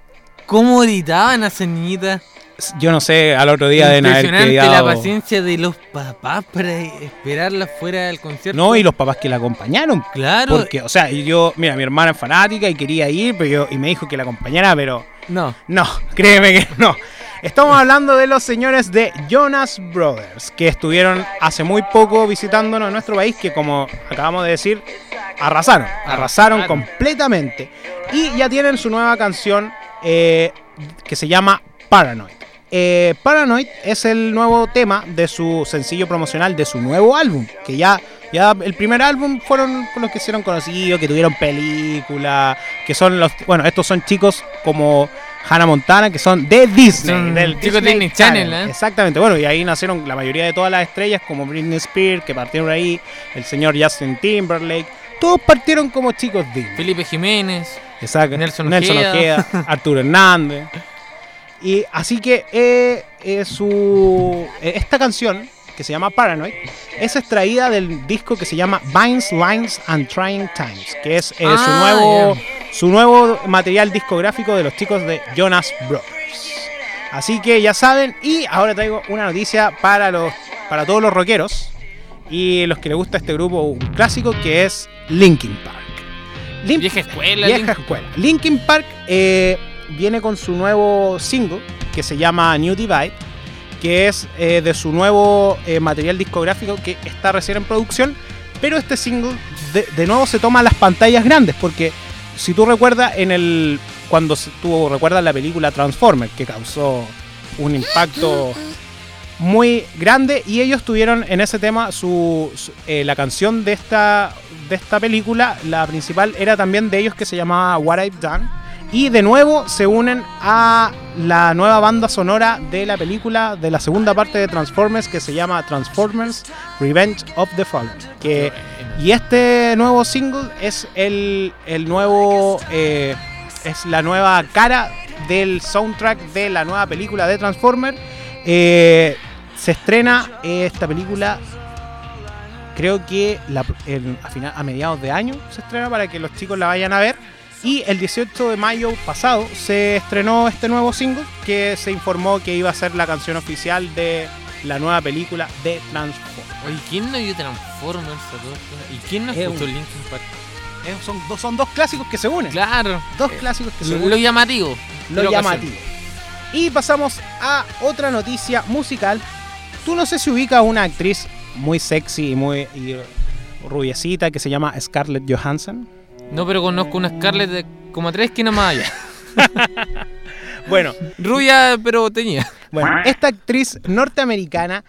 cómo gritaban a esa niñita. Yo no sé, al otro día de haber Impresionante la quedado- paciencia de los papás para esperarla fuera del concierto. No, y los papás que la acompañaron. Claro. Porque, o sea, y yo, mira, mi hermana es fanática y quería ir, pero yo, y me dijo que la acompañara, pero No. no, créeme que no. Estamos hablando de los señores de Jonas Brothers, que estuvieron hace muy poco visitándonos en nuestro país, que como acabamos de decir, arrasaron, arrasaron Arrasaron. completamente. Y ya tienen su nueva canción eh, que se llama Paranoid. eh, Paranoid es el nuevo tema de su sencillo promocional de su nuevo álbum, que ya, ya el primer álbum fueron los que hicieron conocidos, que tuvieron película, que son los, bueno, estos son chicos como Hannah Montana, que son de Disney, Son del chicos Disney Channel, ¿eh? Exactamente, bueno, y ahí nacieron la mayoría de todas las estrellas, como Britney Spears, que partieron ahí, el señor Justin Timberlake, todos partieron como chicos Disney. Felipe Jiménez. Exacto. Nelson Nelson Ojeda. Ojeda, Arturo Hernández. Y así que eh, eh, su eh, esta canción, que se llama Paranoid, es extraída del disco que se llama Vines, Lines and Trying Times, que es eh, Ah, su nuevo yeah. su nuevo material discográfico de los chicos de Jonas Brothers. Así que ya saben, y ahora traigo una noticia para los para todos los rockeros y los que les gusta este grupo, un clásico, que es Linkin Park. Lin- Vieja escuela. Vieja Linkin. escuela. Linkin Park eh, viene con su nuevo single que se llama New Divide, que es eh, de su nuevo eh, material discográfico que está recién en producción, pero este single de, de nuevo se toma las pantallas grandes, porque si tú recuerdas en el cuando se- tú recuerdas la película Transformers, que causó un impacto muy grande, y ellos tuvieron en ese tema su, su- eh, la canción de esta de esta película, la principal era también de ellos, que se llamaba What I've Done, y de nuevo se unen a la nueva banda sonora de la película, de la segunda parte de Transformers, que se llama Transformers Revenge of the Fallen, que y este nuevo single es el, el nuevo eh, es la nueva cara del soundtrack de la nueva película de Transformers. Eh, se estrena eh, esta película, creo que la- el- a, final, a mediados de año se estrena, para que los chicos la vayan a ver. Y el dieciocho de mayo pasado se estrenó este nuevo single, que se informó que iba a ser la canción oficial de la nueva película de Transformers. Oye, ¿quién no vio Transformers a todo esto? ¿Y quién no Es escuchó un- Linkin Park? Eh, son, dos, son dos clásicos que se unen. Claro. Dos Eh, clásicos que se Lo, unen. lo llamativo. Lo de la llamativo. Y pasamos a otra noticia musical. Tú no sé si ubicas a una actriz muy sexy y muy y rubiecita que se llama Scarlett Johansson. ocasión. No, pero conozco una Scarlett de como a tres esquinas más allá. Bueno, Rubia, pero teñida. bueno, esta actriz norteamericana,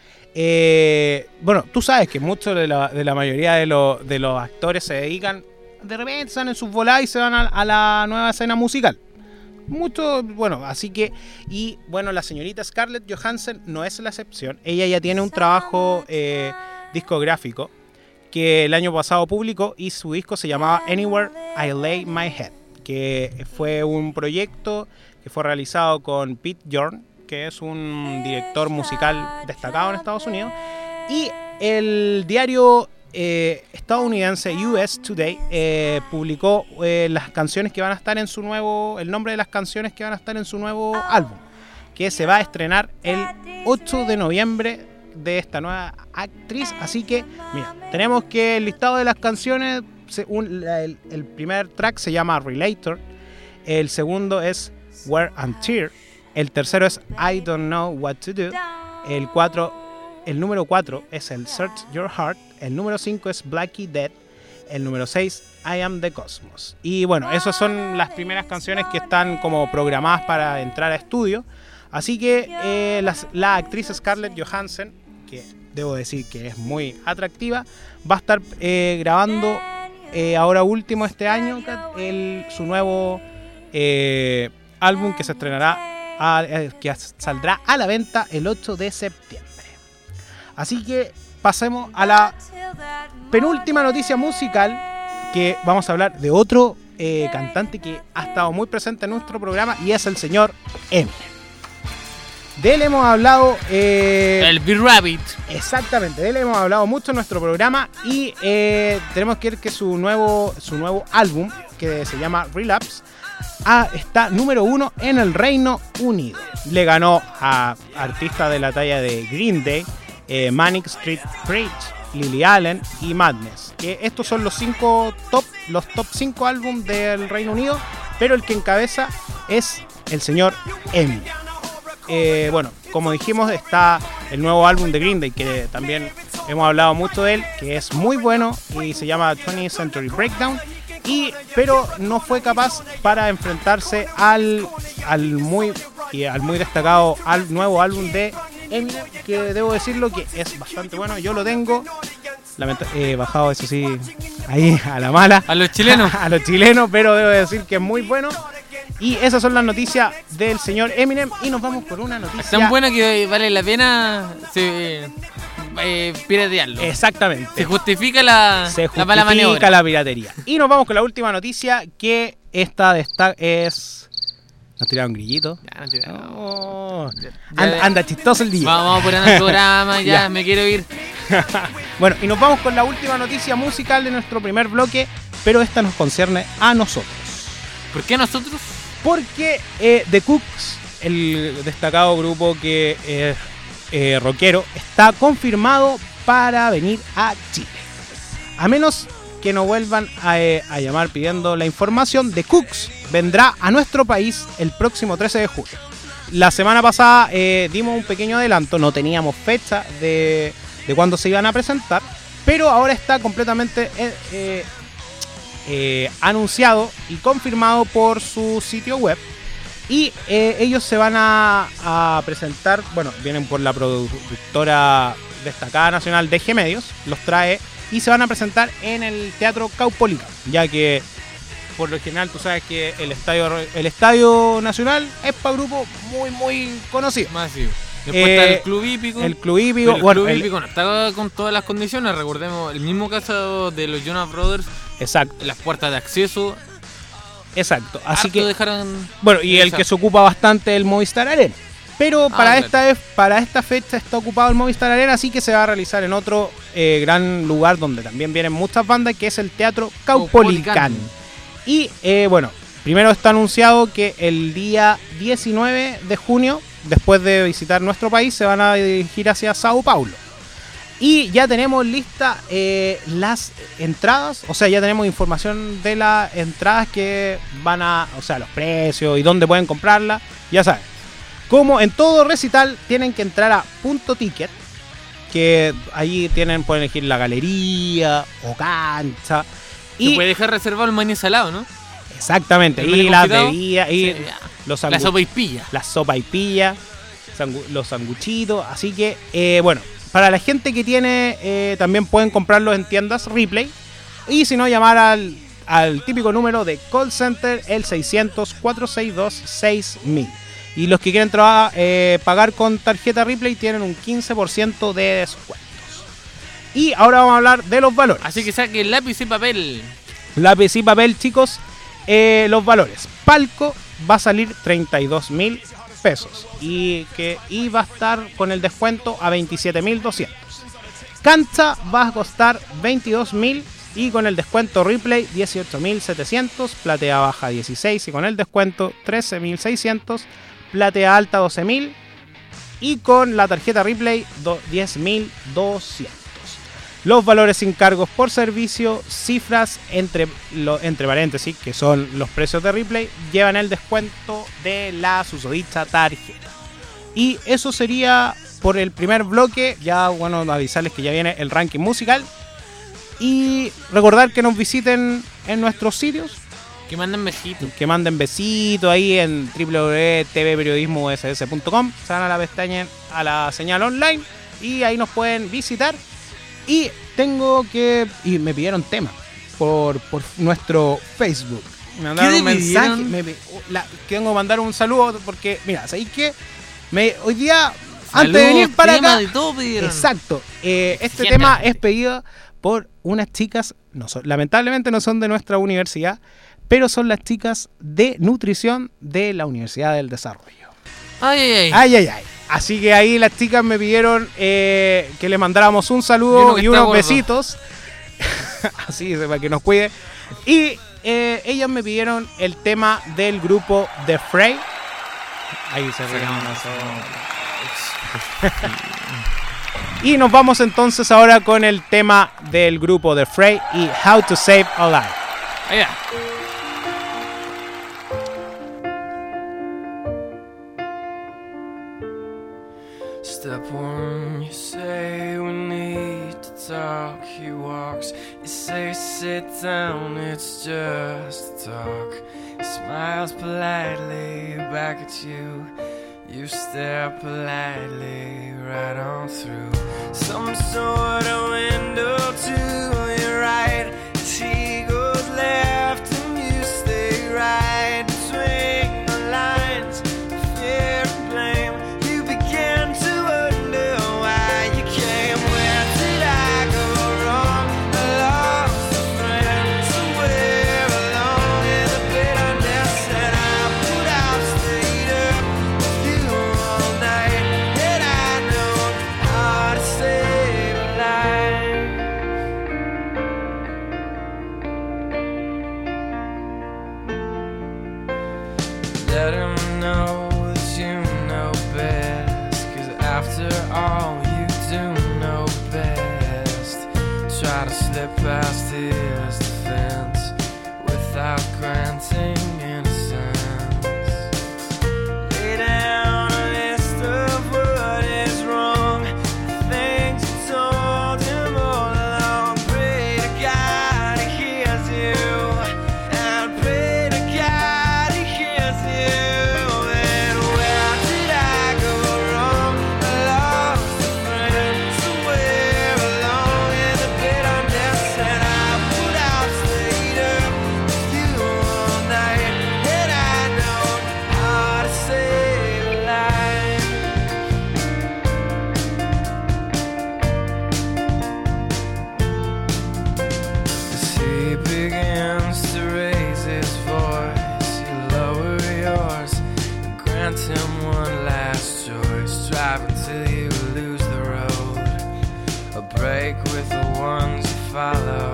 eh, bueno, tú sabes que muchos de la, de la mayoría de, los de los actores se dedican, de repente están en sus voladas y se van a, a la nueva escena musical. Mucho, bueno, así que, y bueno, la señorita Scarlett Johansson no es la excepción. Ella ya tiene un trabajo eh, discográfico que el año pasado publicó, y su disco se llamaba Anywhere I Lay My Head, que fue un proyecto que fue realizado con Pete Yorn, que es un director musical destacado en Estados Unidos, y el diario eh, estadounidense U S Today eh, publicó eh, las canciones que van a estar en su nuevo, el nombre de las canciones que van a estar en su nuevo álbum, que se va a estrenar el ocho de noviembre, de esta nueva actriz. Así que, mira, tenemos que el listado de las canciones, se- un- la- el, el primer track se llama Relator, el segundo es Wear and Tear, el tercero es I Don't Know What to Do, el cuatro, el número cuatro es el Search Your Heart, el número cinco es Blackie Dead, el número seis I Am the Cosmos. Y bueno, esas son las primeras canciones que están como programadas para entrar a estudio. Así que eh, las- la actriz Scarlett Johansson, que debo decir que es muy atractiva, va a estar eh, grabando eh, ahora último este año el, su nuevo eh, álbum, que se estrenará, a- eh, que saldrá a la venta el ocho de septiembre. Así que pasemos a la penúltima noticia musical, que vamos a hablar de otro eh, cantante que ha estado muy presente en nuestro programa, y es el señor Eminem. De él hemos hablado eh, El B-Rabbit. exactamente, de él hemos hablado mucho en nuestro programa, y eh, tenemos que ver que su nuevo, su nuevo álbum, que se llama Relapse, ah, está número uno en el Reino Unido. Le ganó a artistas de la talla de Green Day, eh, Manic Street Preach, Lily Allen y Madness. Que estos son los cinco top, los top cinco álbumes del Reino Unido, pero el que encabeza es el señor Eminem. Eh, bueno, como dijimos, está el nuevo álbum de Green Day, que también hemos hablado mucho de él, que es muy bueno y se llama twentieth Century Breakdown, y, pero no fue capaz para enfrentarse al, al muy y al muy destacado al nuevo álbum de Eminem, que debo decirlo que es bastante bueno. Yo lo tengo lamenta- eh, bajado, eso sí, ahí a la mala. A los chilenos. A los chilenos, pero debo decir que es muy bueno. Y esas son las noticias del señor Eminem. Y nos vamos por una noticia. Es tan buena que vale la pena se, eh, piratearlo. Exactamente. Se justifica la, Se la mala justifica maniobra. la piratería. Y nos vamos con la última noticia, que esta de esta es... Nos tiraron grillito. Ya, no tira- Oh. Ya, Anda, ya. anda chistoso el día. Vamos, vamos a poner el programa, ya, Ya. me quiero ir. Bueno, y nos vamos con la última noticia musical de nuestro primer bloque, pero esta nos concierne a nosotros. ¿Por qué nosotros? Porque eh, The Cooks, el destacado grupo que es eh, rockero, está confirmado para venir a Chile. A menos que nos vuelvan a, eh, a llamar pidiendo la información, The Cooks vendrá a nuestro país el próximo trece de julio. La semana pasada eh, dimos un pequeño adelanto, no teníamos fecha de, de cuándo se iban a presentar, pero ahora está completamente eh, eh, eh, anunciado y confirmado por su sitio web. Y eh, ellos se van a, a presentar, bueno, vienen por la productora destacada nacional D G Medios, los trae y se van a presentar en el Teatro Caupolicán, ya que por lo general tú sabes que el estadio el estadio nacional es para grupos muy muy conocidos. Masivo. Después Eh, está el Club Hípico. El Club Hípico, Pero el bueno, Club el- Hípico no está con todas las condiciones. Recordemos el mismo caso de los Jonas Brothers. exacto, Las puertas de acceso. exacto. Así harto que dejaron. bueno, y el que se ocupa bastante el Movistar Arena. Pero para, claro. esta, vez- para esta fecha está ocupado el Movistar Arena, así que se va a realizar en otro eh, gran lugar donde también vienen muchas bandas, que es el Teatro Caupolicán. Caupolicán. Y eh, bueno, primero está anunciado que el día diecinueve de junio, después de visitar nuestro país, se van a dirigir hacia Sao Paulo. Y ya tenemos listas eh, las entradas, o sea, ya tenemos información de las entradas que van a, o sea, los precios y dónde pueden comprarlas, ya saben. Como en todo recital, tienen que entrar a Punto Ticket, que ahí tienen, pueden elegir la galería o cancha. Se Y puede dejar reservado el maní salado, ¿no? exactamente, ¿El y menú las confitado? bebidas, y Sí, ya. los La sangu- sopa y pilla. la sopa y pilla, sangu- los sanguchitos. Así que, eh, bueno, para la gente que tiene, eh, también pueden comprarlos en tiendas Ripley. Y si no, llamar al, al típico número de call center, el seiscientos, cuatrocientos sesenta y dos, seis mil. Y los que quieren traba- eh, pagar con tarjeta Ripley tienen un quince por ciento de descuentos. Y ahora vamos a hablar de los valores. Así que saque lápiz y papel. Lápiz y papel, chicos. Eh, los valores. Palco va a salir treinta y dos mil pesos. Y, que, y va a estar con el descuento a veintisiete mil doscientos. Cancha va a costar veintidós mil y con el descuento Replay dieciocho mil setecientos. Platea baja dieciséis y con el descuento trece mil seiscientos. Platea alta doce mil y con la tarjeta Replay diez mil doscientos. Los valores sin cargos por servicio, cifras entre, lo, entre paréntesis, que son los precios de Ripley, llevan el descuento de la susodicha tarjeta. Y eso sería por el primer bloque. Ya, bueno, avisarles que ya viene el ranking musical. Y recordar que nos visiten en nuestros sitios, Que manden besitos. que manden besitos ahí en w w w punto t v periodismo u s s punto com. Se van a la pestaña, a la señal online y ahí nos pueden visitar. Y tengo que... Y me pidieron tema por, por nuestro Facebook. Me mandaron ¿Qué un te mensaje. pidieron? Me, pi- la, que tengo que mandar un saludo porque, mira, ¿sabéis qué? Me, hoy día, antes de Saludos, venir para tema acá... de todo pidieron. Exacto. Eh, este Exigente tema la gente. es pedido por unas chicas, no son, lamentablemente no son de nuestra universidad, pero son las chicas de nutrición de la Universidad del Desarrollo. Ay, ay, ay. Ay, ay, ay. Así que ahí las chicas me pidieron eh, que le mandáramos un Y uno saludo que y está unos gordo. besitos. Así, para que nos cuide. Y eh, ellas me pidieron el tema del grupo The Fray. Ahí se reconoce. Y nos vamos entonces ahora con el tema del grupo The Fray y How to Save a Life. Ahí va. Step one, you say we need to talk. He walks, you say sit down, it's just talk. He smiles politely back at you. You stare politely right on through some sort of window to your right. She goes left and you stay right between the lines. Fear and blame. You begin to wonder why you came. Where did I go wrong? I lost a friend somewhere along in the bitterness, and I put out stayed up with you all night. And I know how to save a life. Let him know that you know best, 'cause after all you do know best. Try to slip past his defense without granting innocence. Lay down a list of what is wrong, the things you told him all along. Pray to God he hears you, and pray to God he hears you. And where did I go wrong? I lost a friend somewhere along in the bitterness, and I put out stayed up with you all night. And I know how to save a life. As he begins to raise his voice, you lower yours and grant him one last choice. Drive until you lose the road, a break with the ones you follow.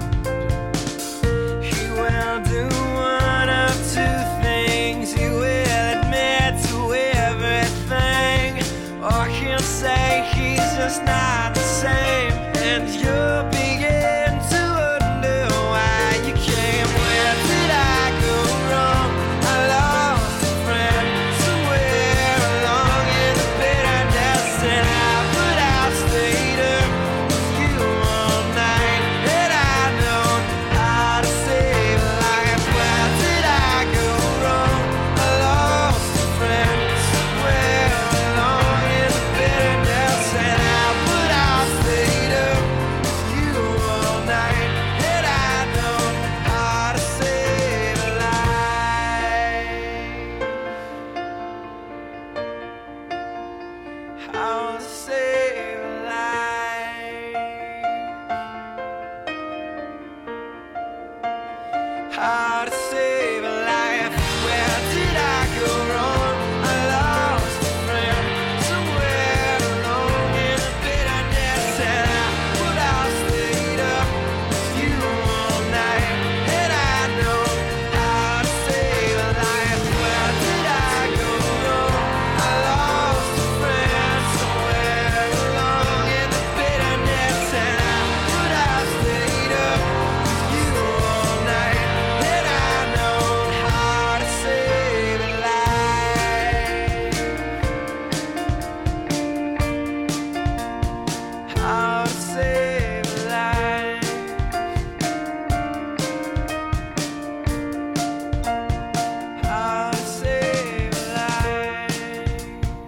He will do one of two things. He will admit to everything, or he'll say he's just not the same. And you'll begin to wonder why you came. Where did I go wrong? I lost a friend somewhere along in the bitterness, and I put out stayed up with you all night. And I know how to save a life. Where did I go wrong? I lost a friend somewhere along in the bitterness, and I put out stayed up with you all night. And I know how to save a life. How to save a life. How to save a life. Where did I go wrong? I lost a friend somewhere along in the bitterness, and I put out stayed up with you all night. And I know how to save a life. Where did I go wrong? I lost a friend somewhere along in the bitterness, and I put out stayed up with you all night. And I know how to save a life. How to save a life. How to save a life.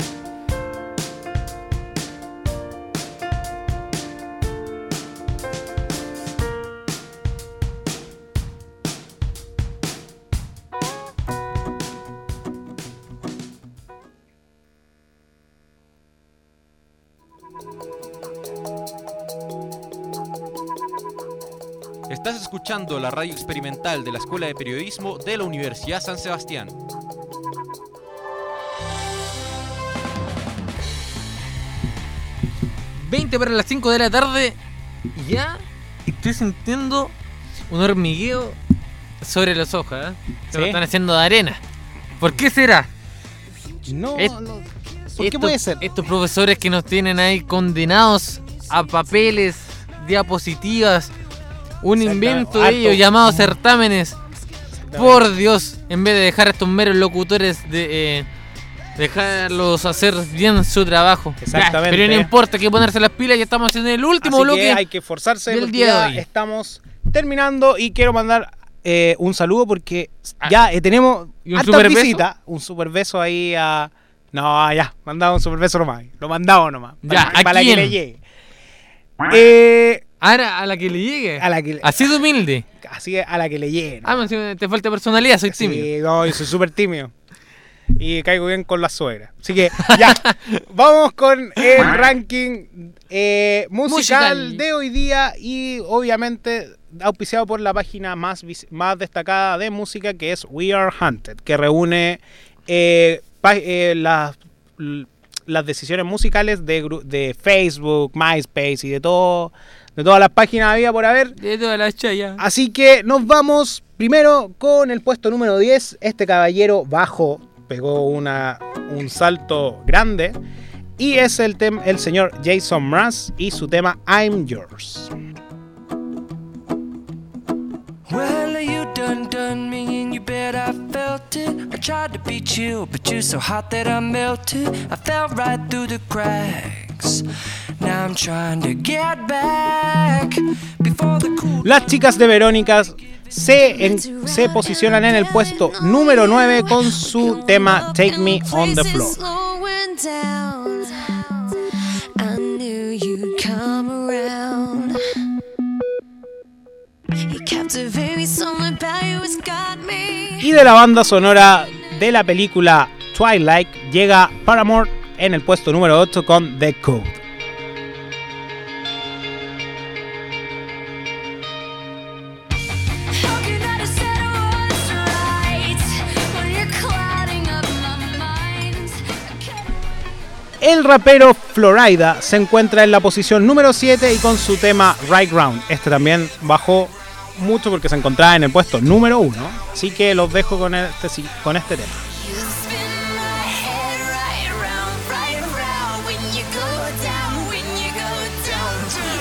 Estás escuchando la radio experimental de la Escuela de Periodismo de la Universidad San Sebastián. veinte para las cinco de la tarde. Ya estoy sintiendo un hormigueo sobre las hojas, ¿eh? Se ¿Sí? lo están haciendo de arena. ¿Por qué será? No, Es- no. ¿Por qué Estos- puede ser? Estos profesores que nos tienen ahí condenados a papeles, diapositivas, un Exacto, invento de harto. ellos llamado certámenes. Por Dios, en vez de dejar a estos meros locutores de eh, dejarlos hacer bien su trabajo. Exactamente. Pero no importa, hay que ponerse las pilas, ya estamos en el último Así bloque. que hay que esforzarse del porque día de ya hoy. estamos terminando y quiero mandar eh, un saludo porque Ah. ya eh, tenemos ¿Y un hartas super beso? visitas. Un super beso ahí a No, ya, mandaba un super beso nomás. Lo mandaba nomás. Ya, para, ¿a para quién? que le llegue. Eh, Ahora, a la que le llegue. a la que le- Así de humilde. Así que a la que le llegue. ¿no? Ah, me- si te falta personalidad, soy tímido. Sí, no, yo soy súper tímido. Y caigo bien con la suegra. Así que ya, vamos con el ranking eh, musical, Musical. de hoy día y obviamente auspiciado por la página más, vis- más destacada de música, que es We Are Hunted, que reúne eh, pa- eh, las, l- las decisiones musicales de, gru- de Facebook, MySpace y de todo, de todas las páginas había por haber. De todas las chayas. Así que nos vamos primero con el puesto número diez. Este caballero bajó, pegó una, un salto grande. Y es el, tem- el señor Jason Mraz y su tema I'm Yours. Well, you done done me and you bet I felt it. I tried to be chill, but you're so hot that I melted. I fell right through the cracks. Now I'm trying to get back before the cool. Las chicas de Verónicas se, en- se posicionan en el puesto número nueve con su tema Take Me on the Floor. Slowing down. I knew you'd come around. You captivate me, something about you has got me. Y de la banda sonora de la película Twilight llega Paramore en el puesto número ocho con The Code. How can I decide what's right when you're clouding up my mind? I can't- El rapero Florida se encuentra en la posición número siete y con su tema Right Round. Este también bajó mucho porque se encontraba en el puesto número uno. Así que los dejo con este, con este tema. You spin my head right round, right round when you go down, when you go down.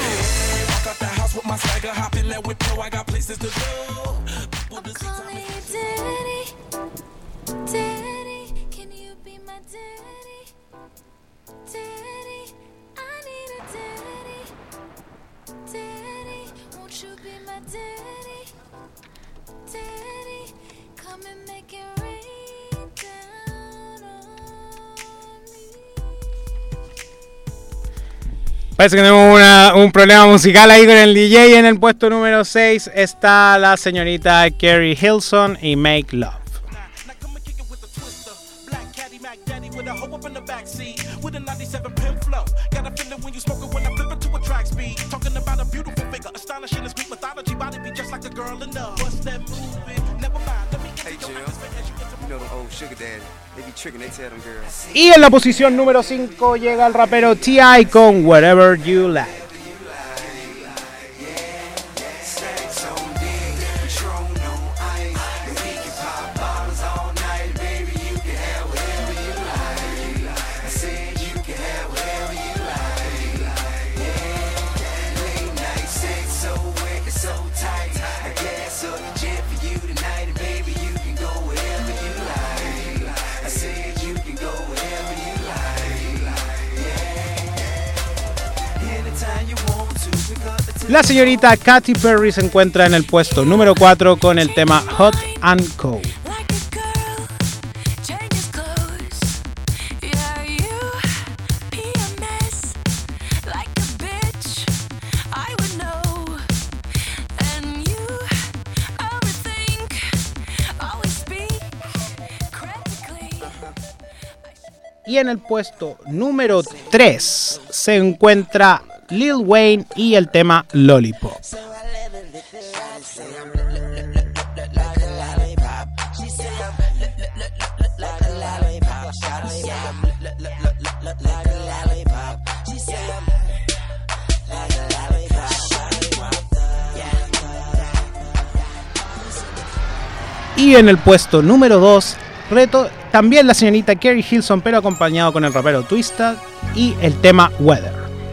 I'm calling you daddy, daddy. Can you be my daddy, daddy? I need a daddy, daddy. Won't you be my daddy, daddy? Come and make it rain down on me. Parece que tenemos una- un problema musical ahí con el D J. En el puesto número seis está la señorita Carrie Hilson y Make Love. Y en la posición número cinco llega el rapero T I con Whatever You Like. La señorita Katy Perry se encuentra en el puesto número cuatro con el tema Hot and Cold. Like a girl, changes clothes. Yeah, you be a mess. Like a bitch, I would know. And you overthink, always speak critically. Y en el puesto número tres se encuentra Lil Wayne y el tema Lollipop. Y en el puesto número dos, reto también la señorita Carrie Hilson, pero acompañado con el rapero Twista y el tema Weather.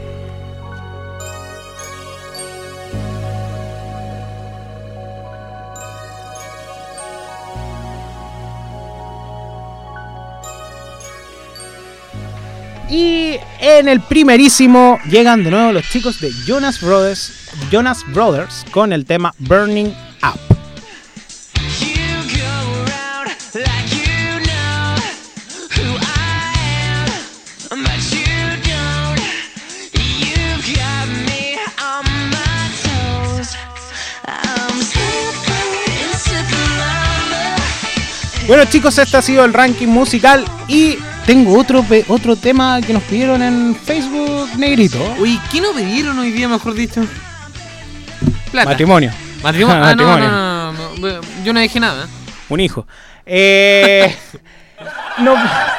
Y en el primerísimo llegan de nuevo los chicos de Jonas Brothers, Jonas Brothers con el tema Burning Up. You go around like you know who I Bueno, chicos, este ha sido el ranking musical y tengo otro pe- otro tema que nos pidieron en Facebook, negrito. Uy, ¿qué nos pidieron hoy día, mejor dicho? Plata. Matrimonio. Matrimonio. Ah, no, Matrimonio. no, no, no, no. Yo no dije nada. Un hijo. Eh, no.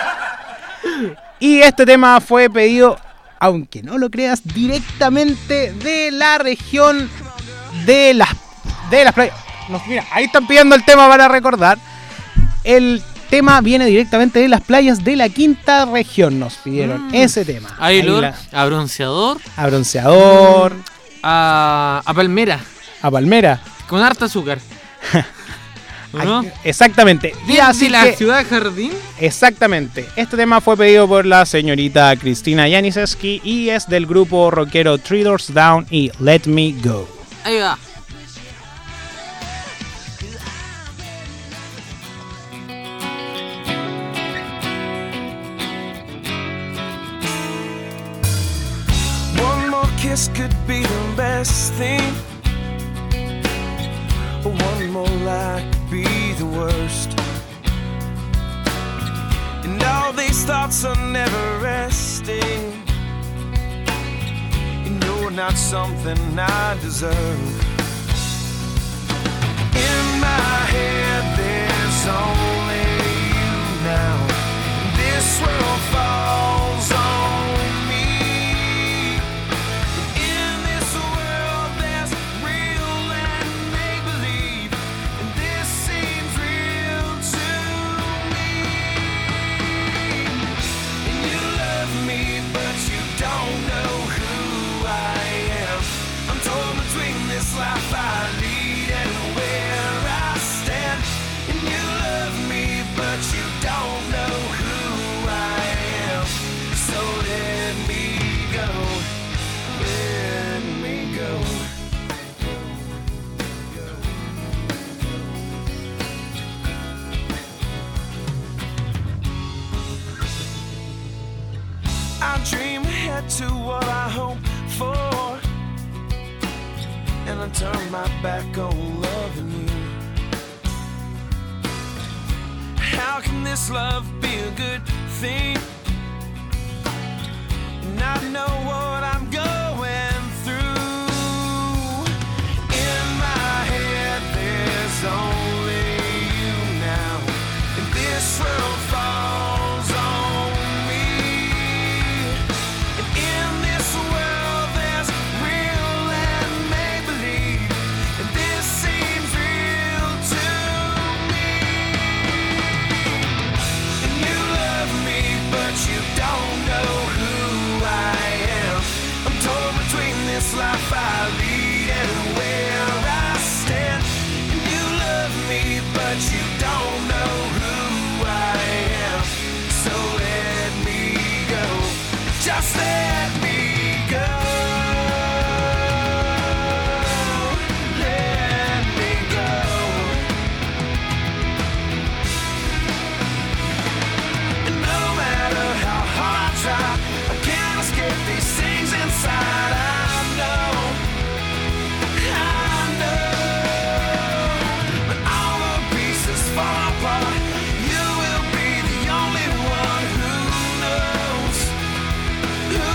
Y este tema fue pedido, aunque no lo creas, directamente de la región de las de las playas. Nos, mira, ahí están pidiendo el tema para recordar. El tema viene directamente de las playas de la quinta región. Nos pidieron Mm. ese tema. Ahí, Ahí Lord, la- a bronceador, a bronceador, a, a palmera, a palmera. con harta azúcar. ¿O no? Ay, exactamente. Y Desde así la que- ciudad jardín. Exactamente. Este tema fue pedido por la señorita Cristina Janiszewski y es del grupo rockero Three Doors Down y Let Me Go. Ahí va. One more kiss could be the best thing. One more lie could be the worst. And all these thoughts are never resting. And you're not something I deserve. In my head there's only you now. This world falls on me. In this world there's real and make-believe, and this seems real to me. And you love me, but you don't know who I am. I'm torn between this life I lead and where I stand. And you love me, but you don't know who I am. So let me go, let me go. I dream ahead to what I hope for, and I turn my back on loving you. How can this love be a good thing? And I know what I'm going through. In my head there's only you now, and this world falls on me. And in this world there's real and make-believe, and this seems real to me. And you love me, but you don't know who I am. I'm torn between this life I lead and where I stand. And you love me, but you don't know who I am. So let me go, just let me go. Let me go. And no matter how hard I try, I can't escape these things inside. I know, I know. When all the pieces fall apart, you will be the only one who knows, who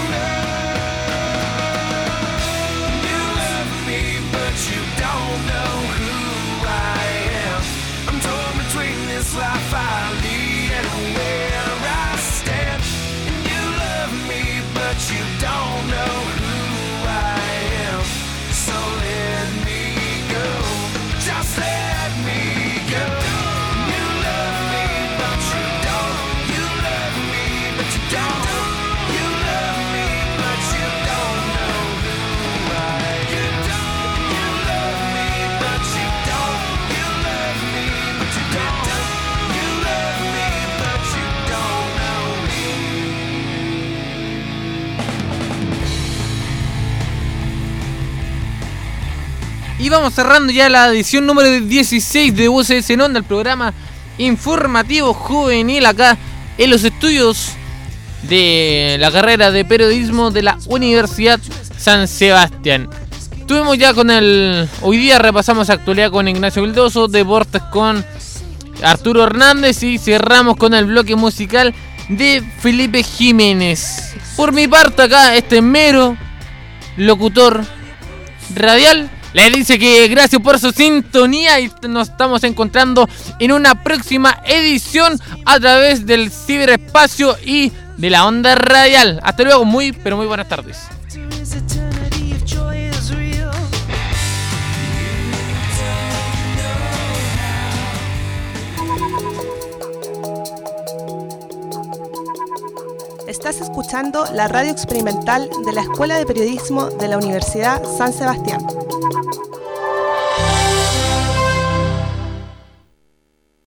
knows. You love me, but you don't know who I am. I'm torn between this life I lead and where I stand. And you love me, but you don't know who I am. So let me go, just let me go. You love me, but you don't. You love me, but you don't. You love me, but you don't know who I am. You love me, but you don't. You love me, but you don't. You love me, but you don't know me. Y vamos cerrando ya la edición número dieciséis de U C S en Onda, el programa informativo juvenil acá en los estudios de la carrera de periodismo de la Universidad San Sebastián. Tuvimos ya con el... Hoy día repasamos actualidad con Ignacio Vildoso, deportes con Arturo Hernández y cerramos con el bloque musical de Felipe Jiménez. Por mi parte acá, este mero locutor radial les dice que gracias por su sintonía y nos estamos encontrando en una próxima edición a través del ciberespacio y de la onda radial. Hasta luego, muy pero muy buenas tardes. Estás escuchando la radio experimental de la Escuela de Periodismo de la Universidad San Sebastián.